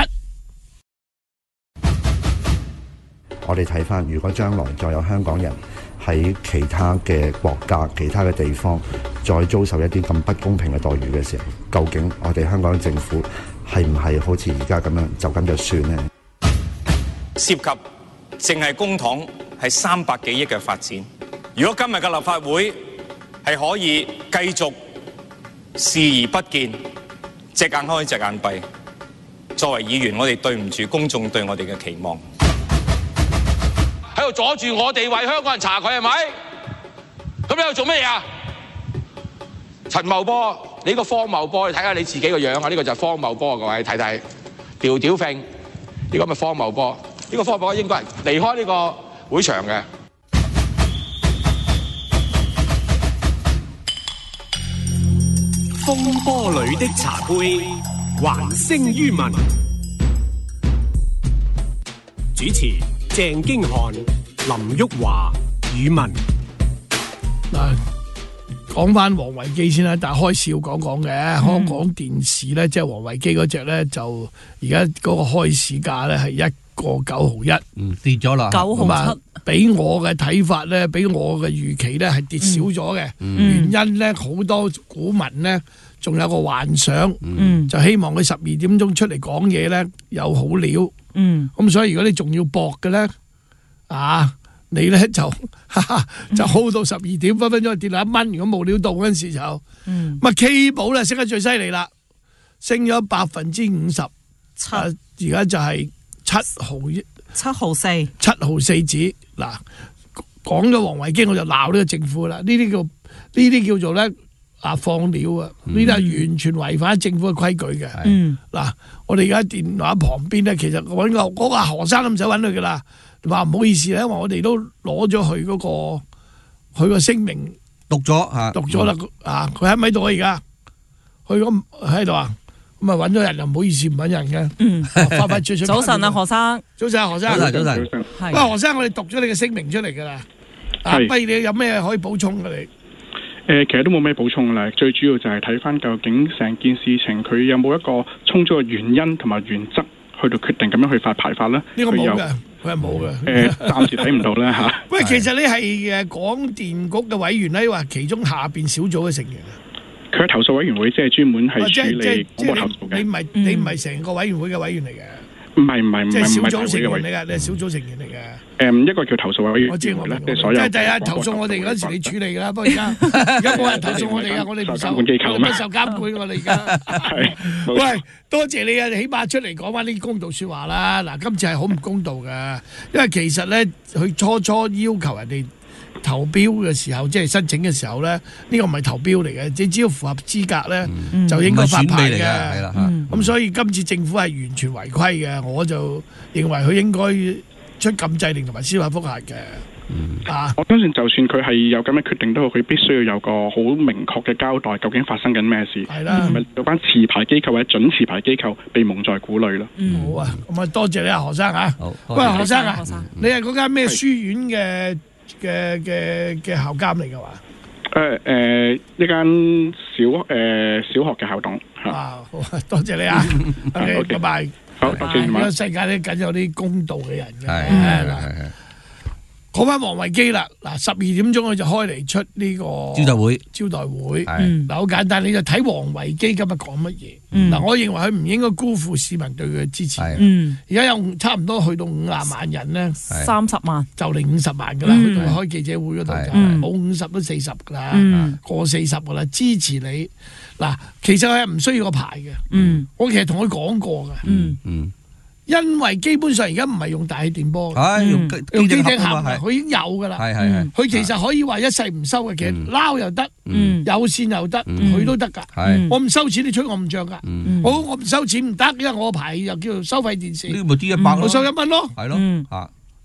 我哋睇翻，如果將來再有香港人喺其他嘅國家、其他嘅地方再遭受一啲咁不公平嘅待遇嘅時候，究竟我哋香港政府係唔係好似而家咁樣就咁就算呢？ 涉及淨係公帑係三百幾億嘅發展。如果今日嘅立法會係可以繼續視而不見，隻眼開隻眼閉，作為議員，我哋對唔住公眾對我哋嘅期望。 喺度阻住我哋為香港人查佢係咪？咁你喺度做咩啊？陳茂波，你個荒謬波，你睇下你自己個樣啊！呢個就係荒謬波，各位睇睇，條條揈，呢個咪荒謬波？呢個荒謬波應該係離開呢個會場嘅。 風波裏的茶杯，還聲於民。主持鄭經翰、林旭華、宇文。 嗱，講翻王維基先啦，但係開始要講講嘅，香港電視咧，即係王維基嗰隻咧，就而家嗰個開市價咧係一個九毫一， 嗯，跌咗啦， 九毫七。 俾我嘅睇法咧，俾我嘅預期咧係跌少咗嘅。原因咧，好多股民咧仲有個幻想，就希望佢十二點鐘出嚟講嘢咧有好料。咁所以如果你仲要搏嘅咧，啊，你咧就就 hold 到十二點，分分鐘跌到一蚊。如果冇料到嗰陣時就，咁啊 K 寶咧升得最犀利啦，升咗百分之五十，七而家就係七毫一。 七毫四， 七毫四紙嗱，講咗王維基我就鬧呢個政府啦。呢啲叫呢啲叫做咧啊放料啊，呢啲係完全違反政府嘅規矩嘅。嗯，嗱，我哋而家電話旁邊咧，其實揾個嗰個何生都唔使揾佢噶啦，話唔好意思咧，因為我哋都攞咗佢嗰個佢個聲明讀咗嚇， 讀咗啦啊！佢喺唔喺度啊？而家佢咁喺度啊？咁啊揾咗人又唔好意思唔揾人嘅，嗯，快快脆脆。 早晨啊，何生， 早晨啊，何生， 早晨早晨， 喂，何生，我哋讀咗你嘅聲明出嚟噶啦，啊，不如你有咩可以補充嘅你？ 誒，其實都冇咩補充啦，最主要就係睇翻究竟成件事情佢有冇一個充足嘅原因同埋原則去到決定咁樣去發牌法咧？ 呢個冇嘅，佢係冇嘅。 誒，暫時睇唔到啦嚇。 喂，其實你係誒廣電局嘅委員咧，話其中下邊小組嘅成員啊？ 佢係投訴委員會，即係專門係處理廣播投訴嘅。 你唔係你唔係成個委員會嘅委員嚟嘅。 唔係唔係唔係， 即係小組成員嚟㗎，你係小組成員嚟嘅。 誒，一個叫投訴委員會， 我知我明。 即係所有。 即係第日投訴我哋嗰時你處理㗎啦，不過而家而家冇人投訴我哋啊，我哋唔受，我哋唔受監管我哋而家。係。喂，多謝你啊！起碼出嚟講翻啲公道説話啦。嗱，今次係好唔公道㗎，因為其實咧，佢初初要求人哋投標嘅時候，即係申請嘅時候咧，呢個唔係投標嚟嘅，你只要符合資格咧，就應該發牌嘅。係啦，咁所以今次政府係完全違規嘅，我就認為佢應該出禁制令同埋司法覆核嘅。啊， 我相信就算佢係有咁嘅決定都好，佢必須要有個好明確嘅交代，究竟發生緊咩事？係啦，係咪有班持牌機構或者準持牌機構被蒙在鼓裏咯？ 好啊，咁啊多謝你啊，何生啊。喂，何生啊，你係嗰間咩書院嘅？嘅嘅嘅校監嚟嘅話， 誒誒一間小誒、呃、小學嘅校董嚇。啊， 好，多謝你啊。OK，拜拜。 好，多謝。 呢個世界咧，梗有啲公道嘅人嘅。 係係係。 講翻王維基啦，嗱，十二點鐘佢就開嚟出呢個招待會， 招待會，嗱，好簡單，你就睇王維基今日講乜嘢。嗱，我認為佢唔應該辜負市民對佢嘅支持。而家有差唔多去到五廿萬人咧， 三十萬就嚟五十萬噶啦，去到開記者會嗰度就冇五十都四十噶啦，過四十噶啦，支持你。嗱，其實佢係唔需要個牌嘅。我其實同佢講過嘅。因為基本上而家唔係用大氣電波，用機頂盒，佢已經有噶啦。係係係，佢其實可以話一世唔收嘅，其實撈又得，有線又得，佢都得噶。我唔收錢，你吹我唔漲噶。我我唔收錢唔得，因為我牌又叫做收費電視。 呢個咪 D 一百咯， 我收一蚊咯。 係咯，嚇。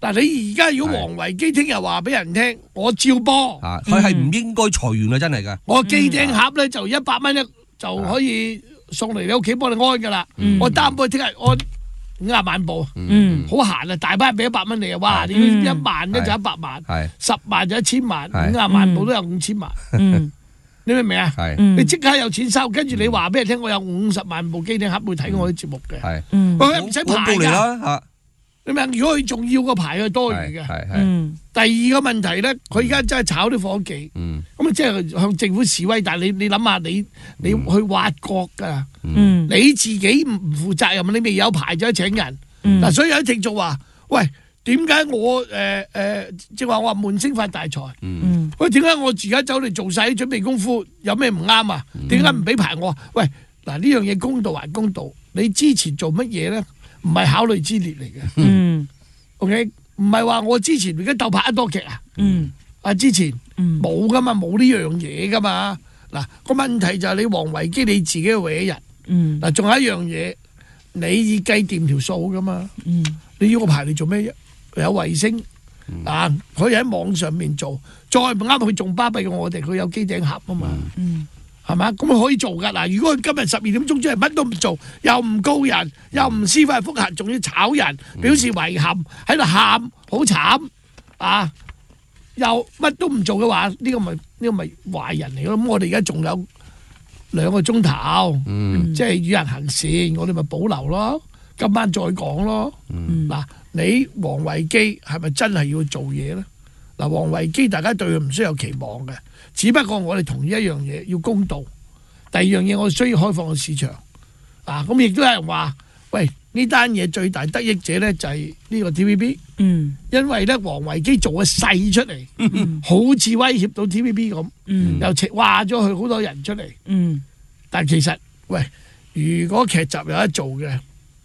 嗱，你而家如果王維基聽日話俾人聽，我照播， 啊，佢係唔應該裁員嘅，真係㗎。 我機頂盒咧就一百蚊一就可以送嚟你屋企幫你安㗎啦。我擔保聽日安五廿萬部，好閒啊！大班人俾一百蚊你啊，哇！你要一萬咧就一百萬，十萬就一千萬，五廿萬部都有五千萬。你明唔明啊？你即刻有錢收，跟住你話俾人聽，我有五十萬部機頂盒會睇我啲節目嘅，佢唔使排㗎。你明？如果佢仲要個牌，佢多餘嘅。第二個問題咧，佢而家真係炒啲伙計，咁啊即係向政府示威。但係你你諗下，你你去挖角㗎，你自己唔負責任，你未有牌就請人。嗱，所以有啲聽眾話：喂，點解我誒誒即係話我話悶聲發大財？喂，點解我而家走嚟做晒啲準備功夫，有咩唔啱啊？點解唔俾牌我？喂，嗱，呢樣嘢公道還公道，你之前做乜嘢咧？唔係考慮之列嚟嘅，嗯 ，OK， 唔係話我之前而家鬥拍得多劇啊，嗯，啊之前冇噶嘛，冇呢樣嘢噶嘛，嗱個問題就係你王維基你自己嘅唯一人，嗯，嗱仲有一樣嘢，你要計掂條數噶嘛，嗯，你要個牌嚟做咩啫？有衛星，啊，佢喺網上面做，再唔啱佢仲巴閉過我哋，佢有機頂盒啊嘛，嗯。係嘛？咁佢可以做㗎嗱。如果佢今日十二點鐘出嚟乜都唔做，又唔告人，又唔司法覆核，仲要炒人，表示遺憾，喺度喊，好慘啊！又乜都唔做嘅話，呢、呢個咪呢、呢個咪壞人嚟咯。咁我哋而家仲有兩個鐘頭，嗯、即係與人行善，我哋咪保留咯。今晚再講咯。嗱、嗯啊，你王維基係咪真係要做嘢咧？嗱，王維基大家對佢唔需要有期望嘅。只不過我哋同意一樣嘢，要公道。第二樣嘢，我哋需要開放個市場。啊，咁亦都有人話：喂，呢單嘢最大得益者咧就係呢個 T V B。嗯。因為咧，王維基做個勢出嚟，嗯、好似威脅到 T V B 咁。嗯。又話咗佢好多人出嚟。嗯。但其實，喂，如果劇集有得做嘅，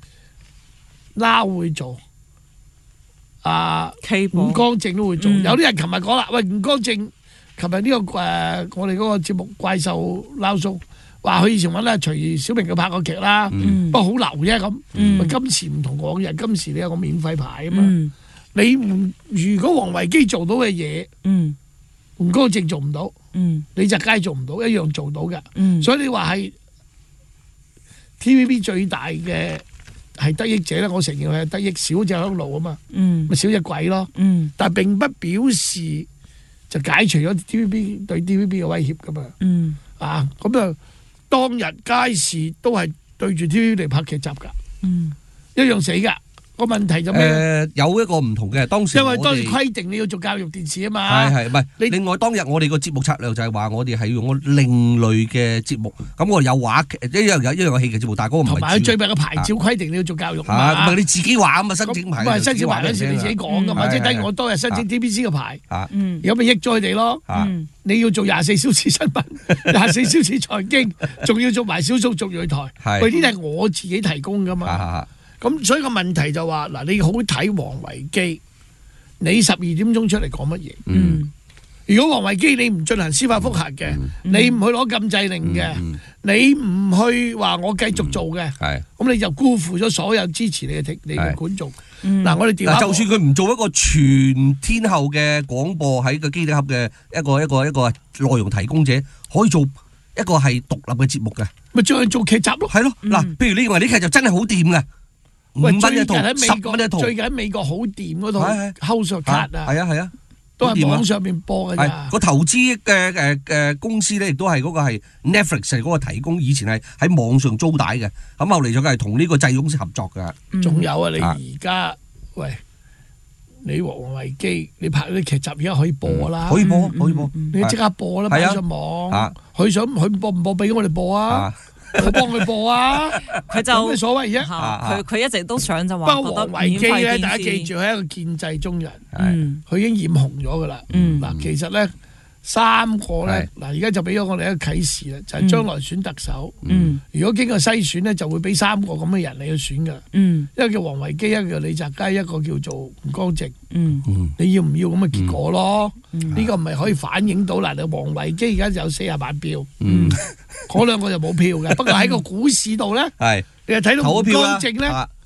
撈會做。啊，吳光正都會做。嗯、有啲人琴日講啦，喂，吳光正。琴日呢個誒、呃，我哋嗰個節目怪獸撈數，話佢以前揾咧徐小明佢拍過劇啦，嗯、不過好流啫咁。嗯、今時唔同往日，今時你有個免費牌啊嘛。嗯、你唔如果王維基做到嘅嘢，吳光正做唔到，嗯、李澤楷做唔到，一樣做到嘅。嗯、所以你話係 T V B 最大嘅係得益者咧，我承認係得益少隻香爐啊嘛，咪、嗯、少隻鬼咯。嗯、但係並不表示。就解除咗 T V B 對 T V B 嘅威脅噶嘛，嗯、啊咁啊當日街市都係對住 T V B 嚟拍劇集噶，嗯、一樣死噶。個問題就咩？誒有一個唔同嘅，當時因為當時規定你要做教育電視啊嘛。 係係唔係？另外當日我哋個節目策略就係話我哋係用個另類嘅節目，咁我哋有話劇一樣有一樣有戲劇節目，但係嗰個唔係。同埋佢最弊嘅牌照規定你要做教育啊嘛。唔係你自己話啊嘛，申請牌。唔係申請牌嗰時你自己講噶嘛，即係等於我當日申請 T B C 嘅牌，有咪益咗佢哋咯？你要做廿四小時新聞、廿四小時財經，仲要做埋少數族裔台，喂呢啲係我自己提供噶嘛。咁所以個問題就話嗱，你好睇王維基，你十二點鐘出嚟講乜嘢？嗯，如果王維基你唔進行司法覆核嘅，嗯、你唔去攞禁制令嘅，嗯、你唔去話我繼續做嘅，係、嗯，咁你就辜負咗所有支持你嘅聽你嘅觀眾。嗱、嗯，我哋調下，就算佢唔做一個全天候嘅廣播喺個機頂盒嘅一個一個一個內容提供者，可以做一個係獨立嘅節目嘅，咪再做劇集咯。係咯，嗱、嗯，譬如你認為呢劇集真係好掂嘅。喂，最近喺美國，最近喺美國好掂嗰套《House of Cards》啊，係啊係啊，都係網上面播嘅咋。個投資嘅誒誒公司咧，亦都係嗰個係 Netflix 係嗰個提供，以前係喺網上租帶嘅，咁後嚟就係同呢個製公司合作嘅。仲有啊，你而家喂，你王維基，你拍啲劇集而家可以播啦，可以播可以播，你即刻播啦，擺上網。佢想佢播唔播俾我哋播啊？我幫佢播啊！佢就冇咩所謂啫。佢佢一直都想就話，不過王維基咧，大家記住，佢係一個建制中人，佢已經染紅咗噶啦。嗱，其實咧三個咧，嗱而家就俾咗我哋一個啟示啦，就係將來選特首。如果經過篩選咧，就會俾三個咁嘅人嚟去選噶。一個叫王維基，一個叫李澤楷，一個叫做吳光正。你要唔要咁嘅結果咯？呢個唔係可以反映到嗱，你王維基而家就有四十萬票。嗰兩個就冇票嘅，不過喺個股市度咧，你又睇到吳光正咧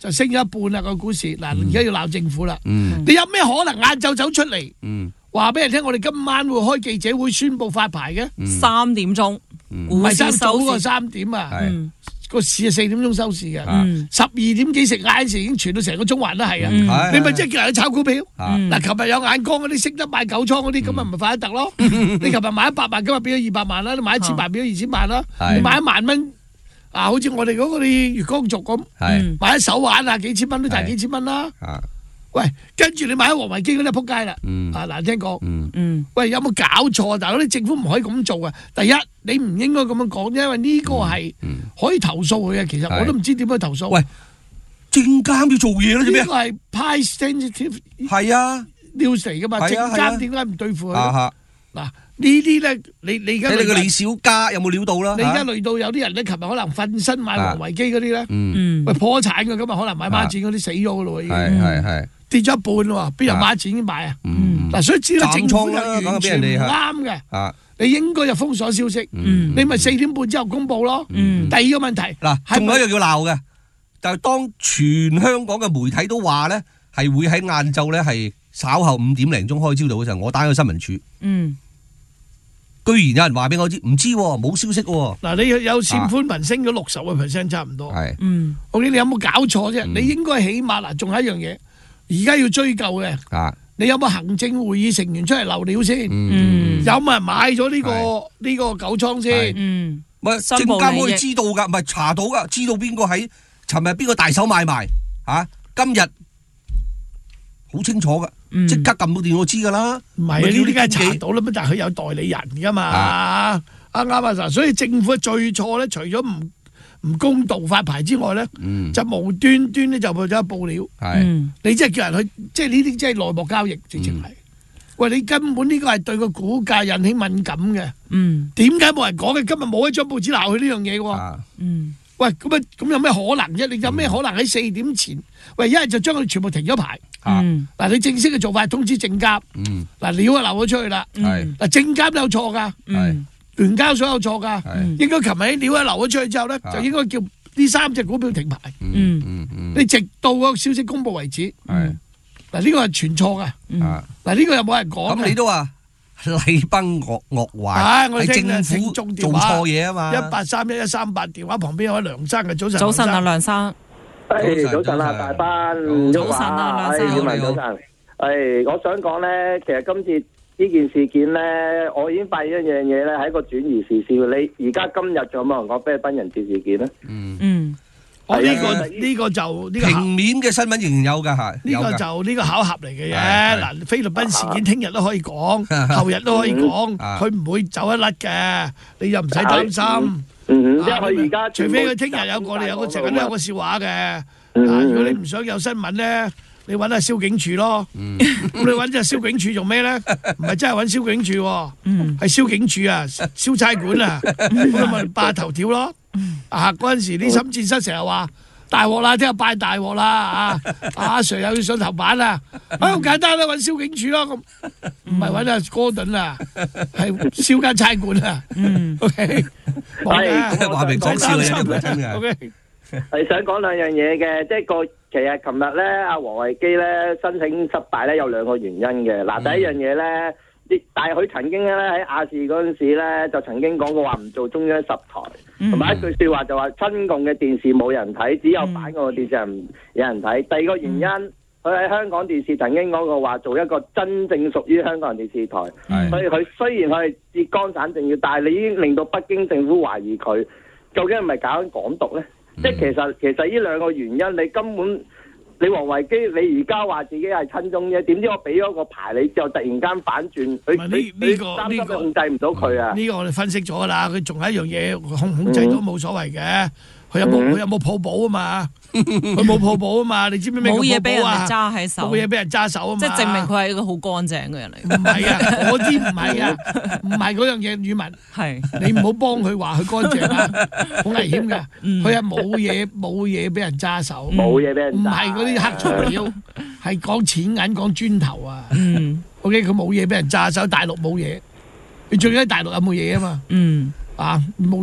就升咗一半啦個股市。嗱，而家要鬧政府啦。 嗯你有咩可能晏晝走出嚟嗯話俾人聽？我哋今晚會開記者會宣佈發牌嘅， 三點鐘唔股市係三早收市個三點啊。 嗯個市係四點鐘收市嘅， 嗯十二點幾食晏時已經傳到成個中環都係嗯啊！你咪即係叫人去炒股票。 嗯嗱，琴日有眼光嗰啲識得買九倉嗰啲，咁咪唔係快得特咯？你琴日買一百萬，今日變咗二百萬啦；你買一千萬，變咗二千萬啦； 係你買一萬蚊，啊，好似我哋嗰個啲月光族咁， 係買一手環啊，幾千蚊都賺幾千蚊啦。 啊喂，跟住你買喺黃維基嗰啲撲街啦， 嗯啊難聽講。 嗯嗯喂，有冇搞錯？大佬，啲政府唔可以咁做啊！第一，你唔應該咁樣講，因為呢個係可以投訴佢嘅。其實我都唔知點樣投訴。 喂，證監要做嘢啦，做咩呢個係 price sensitive 係啊 news 嚟噶嘛？證係啊係啊監點解唔對付佢？ 啊哈嗱，呢啲咧，你你而家睇你個李小加有冇料到啦？ 你而家嚇累到有啲人咧，琴日可能瞓身買黃維基嗰啲咧， 嗯嗯喂破產嘅，今日可能買孖展嗰啲死咗噶咯喎，已經係係係跌咗一半喎，邊有孖展買啊？ 嗯嗱，所以知道政府就斬倉啦完全唔講俾人哋啱嘅。 啊你應該就封鎖消息， 嗯你咪四點半之後公佈咯。 嗯第二個問題嗱， 係咪仲有一樣要鬧嘅，就係當全香港嘅媒體都話咧，係會喺晏晝咧係稍後五點零鐘開朝到嘅時候，我打去新聞處， 嗯居然有人話俾我知，唔知喎冇消息喎。 嗱，你有線寬頻升咗六十個 percent 差唔多。 係嗯我見你有冇搞錯啫？ 嗯你應該起碼嗱，仲有一樣嘢，而家要追究嘅， 啊， 你有冇行政會議成員出嚟漏料先？ 嗯有冇人買咗呢個呢個九倉先？ 嗯唔係申證監可以報利益知道㗎，唔係查到㗎，知道邊個喺尋日邊個大手買賣嚇，今日好清楚㗎， 嗯即刻撳到電腦知㗎啦。 唔係啊，呢啲梗係查到啦，乜但係佢有代理人㗎嘛？ 啊啱啱啊，所以政府最錯咧，除咗唔唔公道發牌之外咧， 嗯， 就無端端咧就去咗報料。 係嗯你即係叫人去，即係呢啲即係內幕交易，直情係。喂，你根本呢個係對個股價引起敏感嘅， 嗯點解冇人講嘅？今日冇一張報紙鬧佢呢樣嘢喎。 啊， 嗯喂，咁啊，咁有咩可能啫？你有咩可能喺四點前？喂，一係就將佢全部停咗牌。 啊嗯嗱，你正式嘅做法係通知證監， 嗯， 嗱料啊流咗出去啦。 係嗱，證監有錯㗎， 嗯聯交所有錯㗎。 係， 應該琴日啲料啊流咗出去之後咧， 啊就應該叫呢三隻股票停牌。 嗯嗯嗯， 你直到個消息公佈為止。 係嗱，呢個係全錯㗎。 啊， 嗱，呢個有冇人講嘅？ 咁你都話禮崩樂樂壞， 唉我哋係聽啊政府聽眾電做話錯嘢啊嘛。 一八三一一三八電話旁邊有位梁生嘅，早晨。 早晨啊， 梁生。 梁生， 誒，早晨啊，大班， 早晨啊梁生誒， 你好早晨。誒，我想講咧，其實今次呢件事件咧，我已經發現一樣嘢咧，係一個轉移視線。你而家今日仲有冇人講菲律賓人質事件咧？ 嗯， 嗯我呢係啊個呢個就呢個平面嘅新聞仍然有㗎嚇， 呢個有㗎就呢個巧合嚟嘅啫。 係係嗱，菲律賓事件聽日都可以講，後日都可以講， 啊佢唔會走得甩嘅，你又唔使擔心。 嗯，因為啊佢而家除非佢聽日有個，你有個成日都有個笑話嘅。 嗯啊，如果你唔想有新聞咧，你揾下蕭警署咯。 嗯咁你揾隻蕭警署做咩咧？唔係真係揾蕭警署喎， 嗯係蕭警署啊，蕭差館啊，咁咪霸頭條咯。啊，嗰陣時啲深圳室成日話大鑊啦，聽日拜大鑊啦啊！阿 Sir 又要上頭版啦，啊好簡單啦，揾蕭警署咯，咁唔係揾阿哥頓啊，係蕭間差館啊。 嗯 ，OK，冇嘅， 係話明講笑嘅，呢個真嘅。 OK。 係想講兩樣嘢嘅，即係個其實琴日咧，阿黃維基咧申請失敗咧有兩個原因嘅。嗱，第一樣嘢咧，啲但係佢曾經咧喺亞視嗰陣時咧就曾經講過話唔做中央十台，同埋一句説話就話親共嘅電視冇人睇，只有反共嘅電視係唔有人睇。第二個原因，佢喺香港電視曾經講過話做一個真正屬於香港人電視台， 係所以佢雖然佢係浙江省政要，但係你已經令到北京政府懷疑佢究竟係咪搞緊港獨咧？即係其實其實呢兩個原因，你根本你黃維基你而家話自己係親中啫，點知我俾咗個牌你之後，突然間反轉，佢唔係呢佢呢個佢擔心呢個控制唔到佢啊！ 呢個我哋分析咗噶啦，佢仲有一樣嘢控控制到冇所謂嘅，佢有冇嗯佢有冇抱保啊嘛？佢冇抱保啊嘛？你知唔知咩叫冇嘢俾人哋抱保啊？ 揸喺手， 冇嘢俾人揸手啊嘛！ 即係證明佢係一個好乾淨嘅人嚟。 唔係啊，嗰啲唔係啊，唔係嗰樣嘢，語文係你唔好幫佢話佢乾淨啊，好危險嘅。 嗯佢係冇嘢冇嘢俾人揸手， 冇嘢俾人揸唔係嗰啲黑材料，係講錢銀講磚頭啊。 嗯 OK，佢冇嘢俾人揸手，大陸冇嘢，你最緊大陸有冇嘢啊嘛？ 嗯啊冇嘢，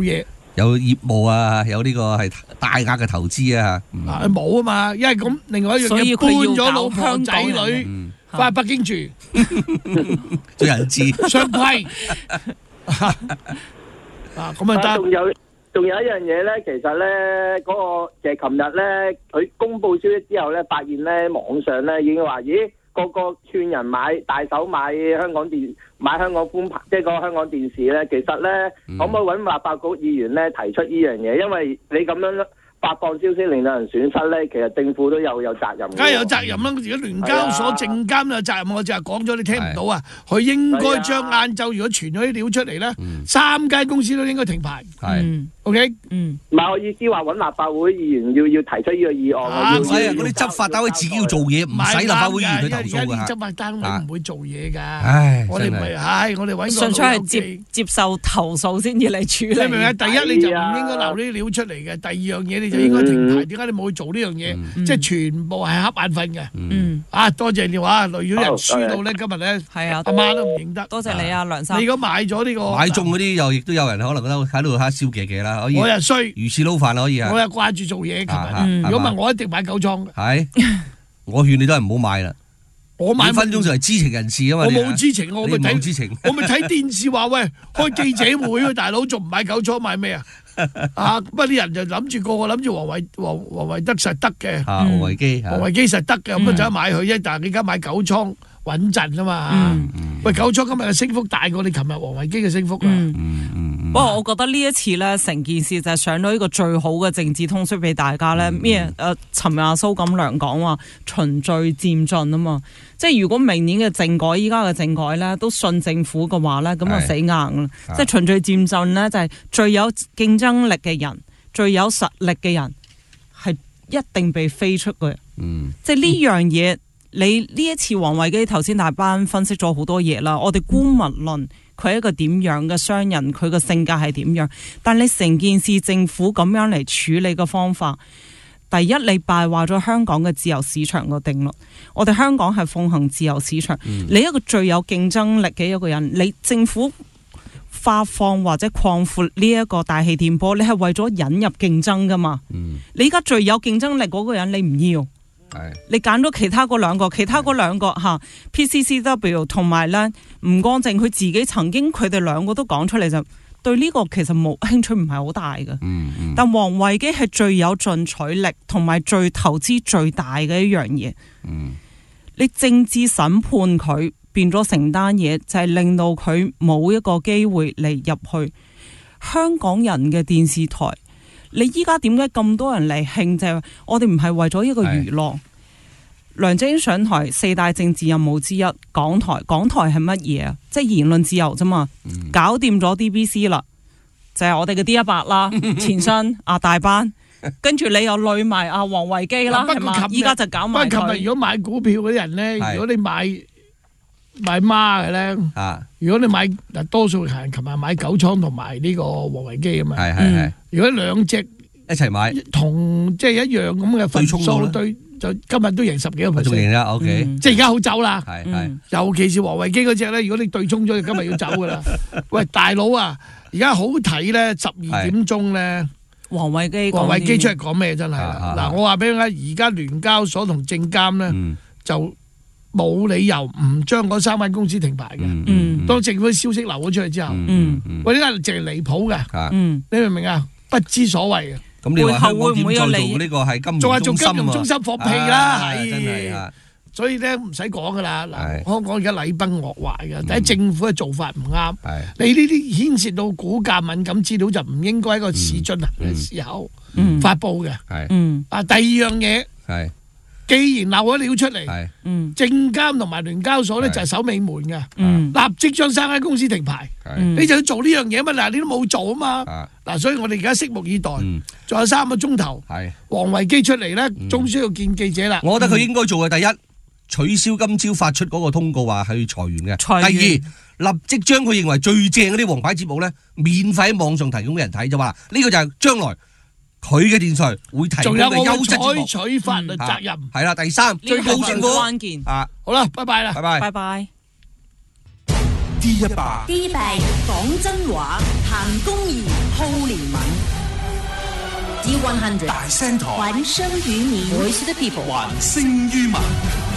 有業務啊，有呢個係大額嘅投資啊， 啊冇啊嘛，因為咁另外一樣嘢搬咗老婆仔女翻北京住， 做人質雙規啊咁啊得。 仲有仲有一樣嘢咧，其實咧嗰個其實琴日咧佢公佈消息之後咧，發現咧網上咧已經話，咦個個串人買大手買香港電買香港寬頻，即係個香港電視咧，其實咧、嗯、可唔可以揾立法局議員咧提出呢樣嘢？因為你咁樣發放消息令到人損失咧，其實政府都有有責任。 梗係有責任啦！而家聯交所、證監有責任，我就係講咗你聽唔到啊！佢應該將晏晝如果傳咗啲料出嚟咧，三間公司都應該停牌。係 ，OK， 嗯， 唔係我意思話揾立法會議員要要提出呢個議案。 啊，唔使啊！嗰啲執法單位自己要做嘢，唔使立法會議員去投訴㗎。 而家啲執法單位唔會做嘢㗎。 唉， 我哋唔係，唉，我哋揾個純粹係接接受投訴先至嚟處理。 你明唔明？第一你就唔應該留呢啲料出嚟嘅，第二樣嘢你就應該停牌。點解你冇去做呢樣嘢？即係全部係瞌眼瞓嘅。嗯，啊，多謝你話，累咗人輸到咧，今日咧， 係啊， 阿媽都唔認得。 多謝你啊，梁生。 你如果買咗呢個買中嗰啲，又亦都有人可能覺得喺度喺燒嘅嘅啦，可以。 我又衰， 魚翅撈飯可以啊。 我又掛住做嘢，琴日。如果唔係，我一定買九倉嘅。 係，我勸你都係唔好買啦。 我買分鐘就係知情人士啊嘛。 我冇知情，我咪睇知情。 我咪睇電視話喂，開記者會啊，大佬仲唔買九倉買咩啊？啊！不過啲人就諗住個個諗住黃維黃黃維德實得嘅， 啊黃維基， 黃維基實得嘅，咁啊就買佢啫。但係你而家買九倉穩陣啊嘛。喂，九倉今日嘅升幅大過你琴日黃維基嘅升幅啊。 不過我覺得呢一次咧，成件事就係上咗呢個最好嘅政治通訊俾大家咧。咩？誒，尋日阿蘇錦良講話循序漸進啊嘛。即係如果明年嘅政改，依家嘅政改咧，都信政府嘅話咧，咁啊死硬啦。即係循序漸進咧，就係最有競爭力嘅人、最有實力嘅人，係一定被飛出嘅。嗯，即係呢樣嘢，你呢一次黃維基頭先大班分析咗好多嘢啦。我哋姑勿論佢係一個點樣嘅商人，佢嘅性格係點樣，但你成件事政府咁樣嚟處理嘅方法。第一，你敗壞咗香港嘅自由市場個定律。我哋香港係奉行自由市場，嗯、你一個最有競爭力嘅一個人，你政府發放或者擴闊呢一個大氣電波，你係為咗引入競爭噶嘛？嗯、你而家最有競爭力嗰個人，你唔要，是你揀咗其他嗰兩個，其他嗰兩個嚇 P C C W 同埋咧吳光正，佢自己曾經佢哋兩個都講出嚟就。對呢個其實冇興趣唔係好大嘅，嗯嗯、但黃維基係最有進取力同埋最投資最大嘅一樣嘢。嗯、你政治審判佢變咗成單嘢，就係、是、令到佢冇一個機會嚟入去香港人嘅電視台。你依家點解咁多人嚟興？就係、是、我哋唔係為咗一個娛樂。梁振英上台四大政治任務之一，港台，港台係乜嘢啊？即係言論自由啫嘛，嗯、搞掂咗 D B C 啦，就係、是、我哋嘅 D 一百啦，前身阿大班，跟住你又累埋阿黃維基啦，係嘛？依家就搞埋佢。 不過琴日如果買股票嗰啲人咧，是如果你買買孖嘅咧，啊、如果你買嗱多數係琴日買九倉同埋呢個黃維基啊嘛，係係係。如果兩隻一齊買， 同即係一樣咁嘅分數對。就今日都贏十幾個 percent， 仲贏啦 ，OK， 即係而家好走啦， 係係， 尤其是黃維基嗰隻咧，如果你對沖咗，今日要走噶啦。喂，大佬啊，而家好睇咧，十二點鐘咧， 黃維基， 黃維基出嚟講咩真係啦。嗱，我話俾你聽，而家聯交所同證監咧，就冇理由唔將嗰三間公司停牌嘅。嗯，當政府消息流咗出去之後，嗯，喂，呢間淨係離譜嘅，嗯，你明唔明啊？不知所謂啊！ 咁你話香港點再做呢個係金融中心啊？ 仲係做金融中心放屁啦， 係真係。 所以咧唔使講噶啦，嗱，香港而家禮崩樂壞嘅，第一政府嘅做法唔啱，你呢啲牽涉到股價敏感資料就唔應該喺個市進行嘅時候發布嘅。係，啊，第二樣嘢係。既然漏咗料出嚟，證監同埋聯交所咧就係守尾門嘅，立即將三間公司停牌，你就要做呢樣嘢嘛？嗱，你都冇做啊嘛，嗱，所以我哋而家拭目以待，仲有三個鐘頭，黃維基出嚟咧，終需要見記者啦。 我覺得佢應該做嘅第一，取消今朝發出嗰個通告話係裁員嘅；第二，立即將佢認為最正嗰啲王牌節目咧，免費喺網上提供俾人睇就話，呢個就係將來。佢嘅電視會提供嘅優質節目， 採取法律責任。 係啦，第三最高政府關鍵啊， 好啦，拜拜啦， 拜拜， 拜拜。 D 一百 D 一百講真話，談公義。 浩連敏，D 一百大聲台， 還聲於民，Voice of the People， 還聲於民。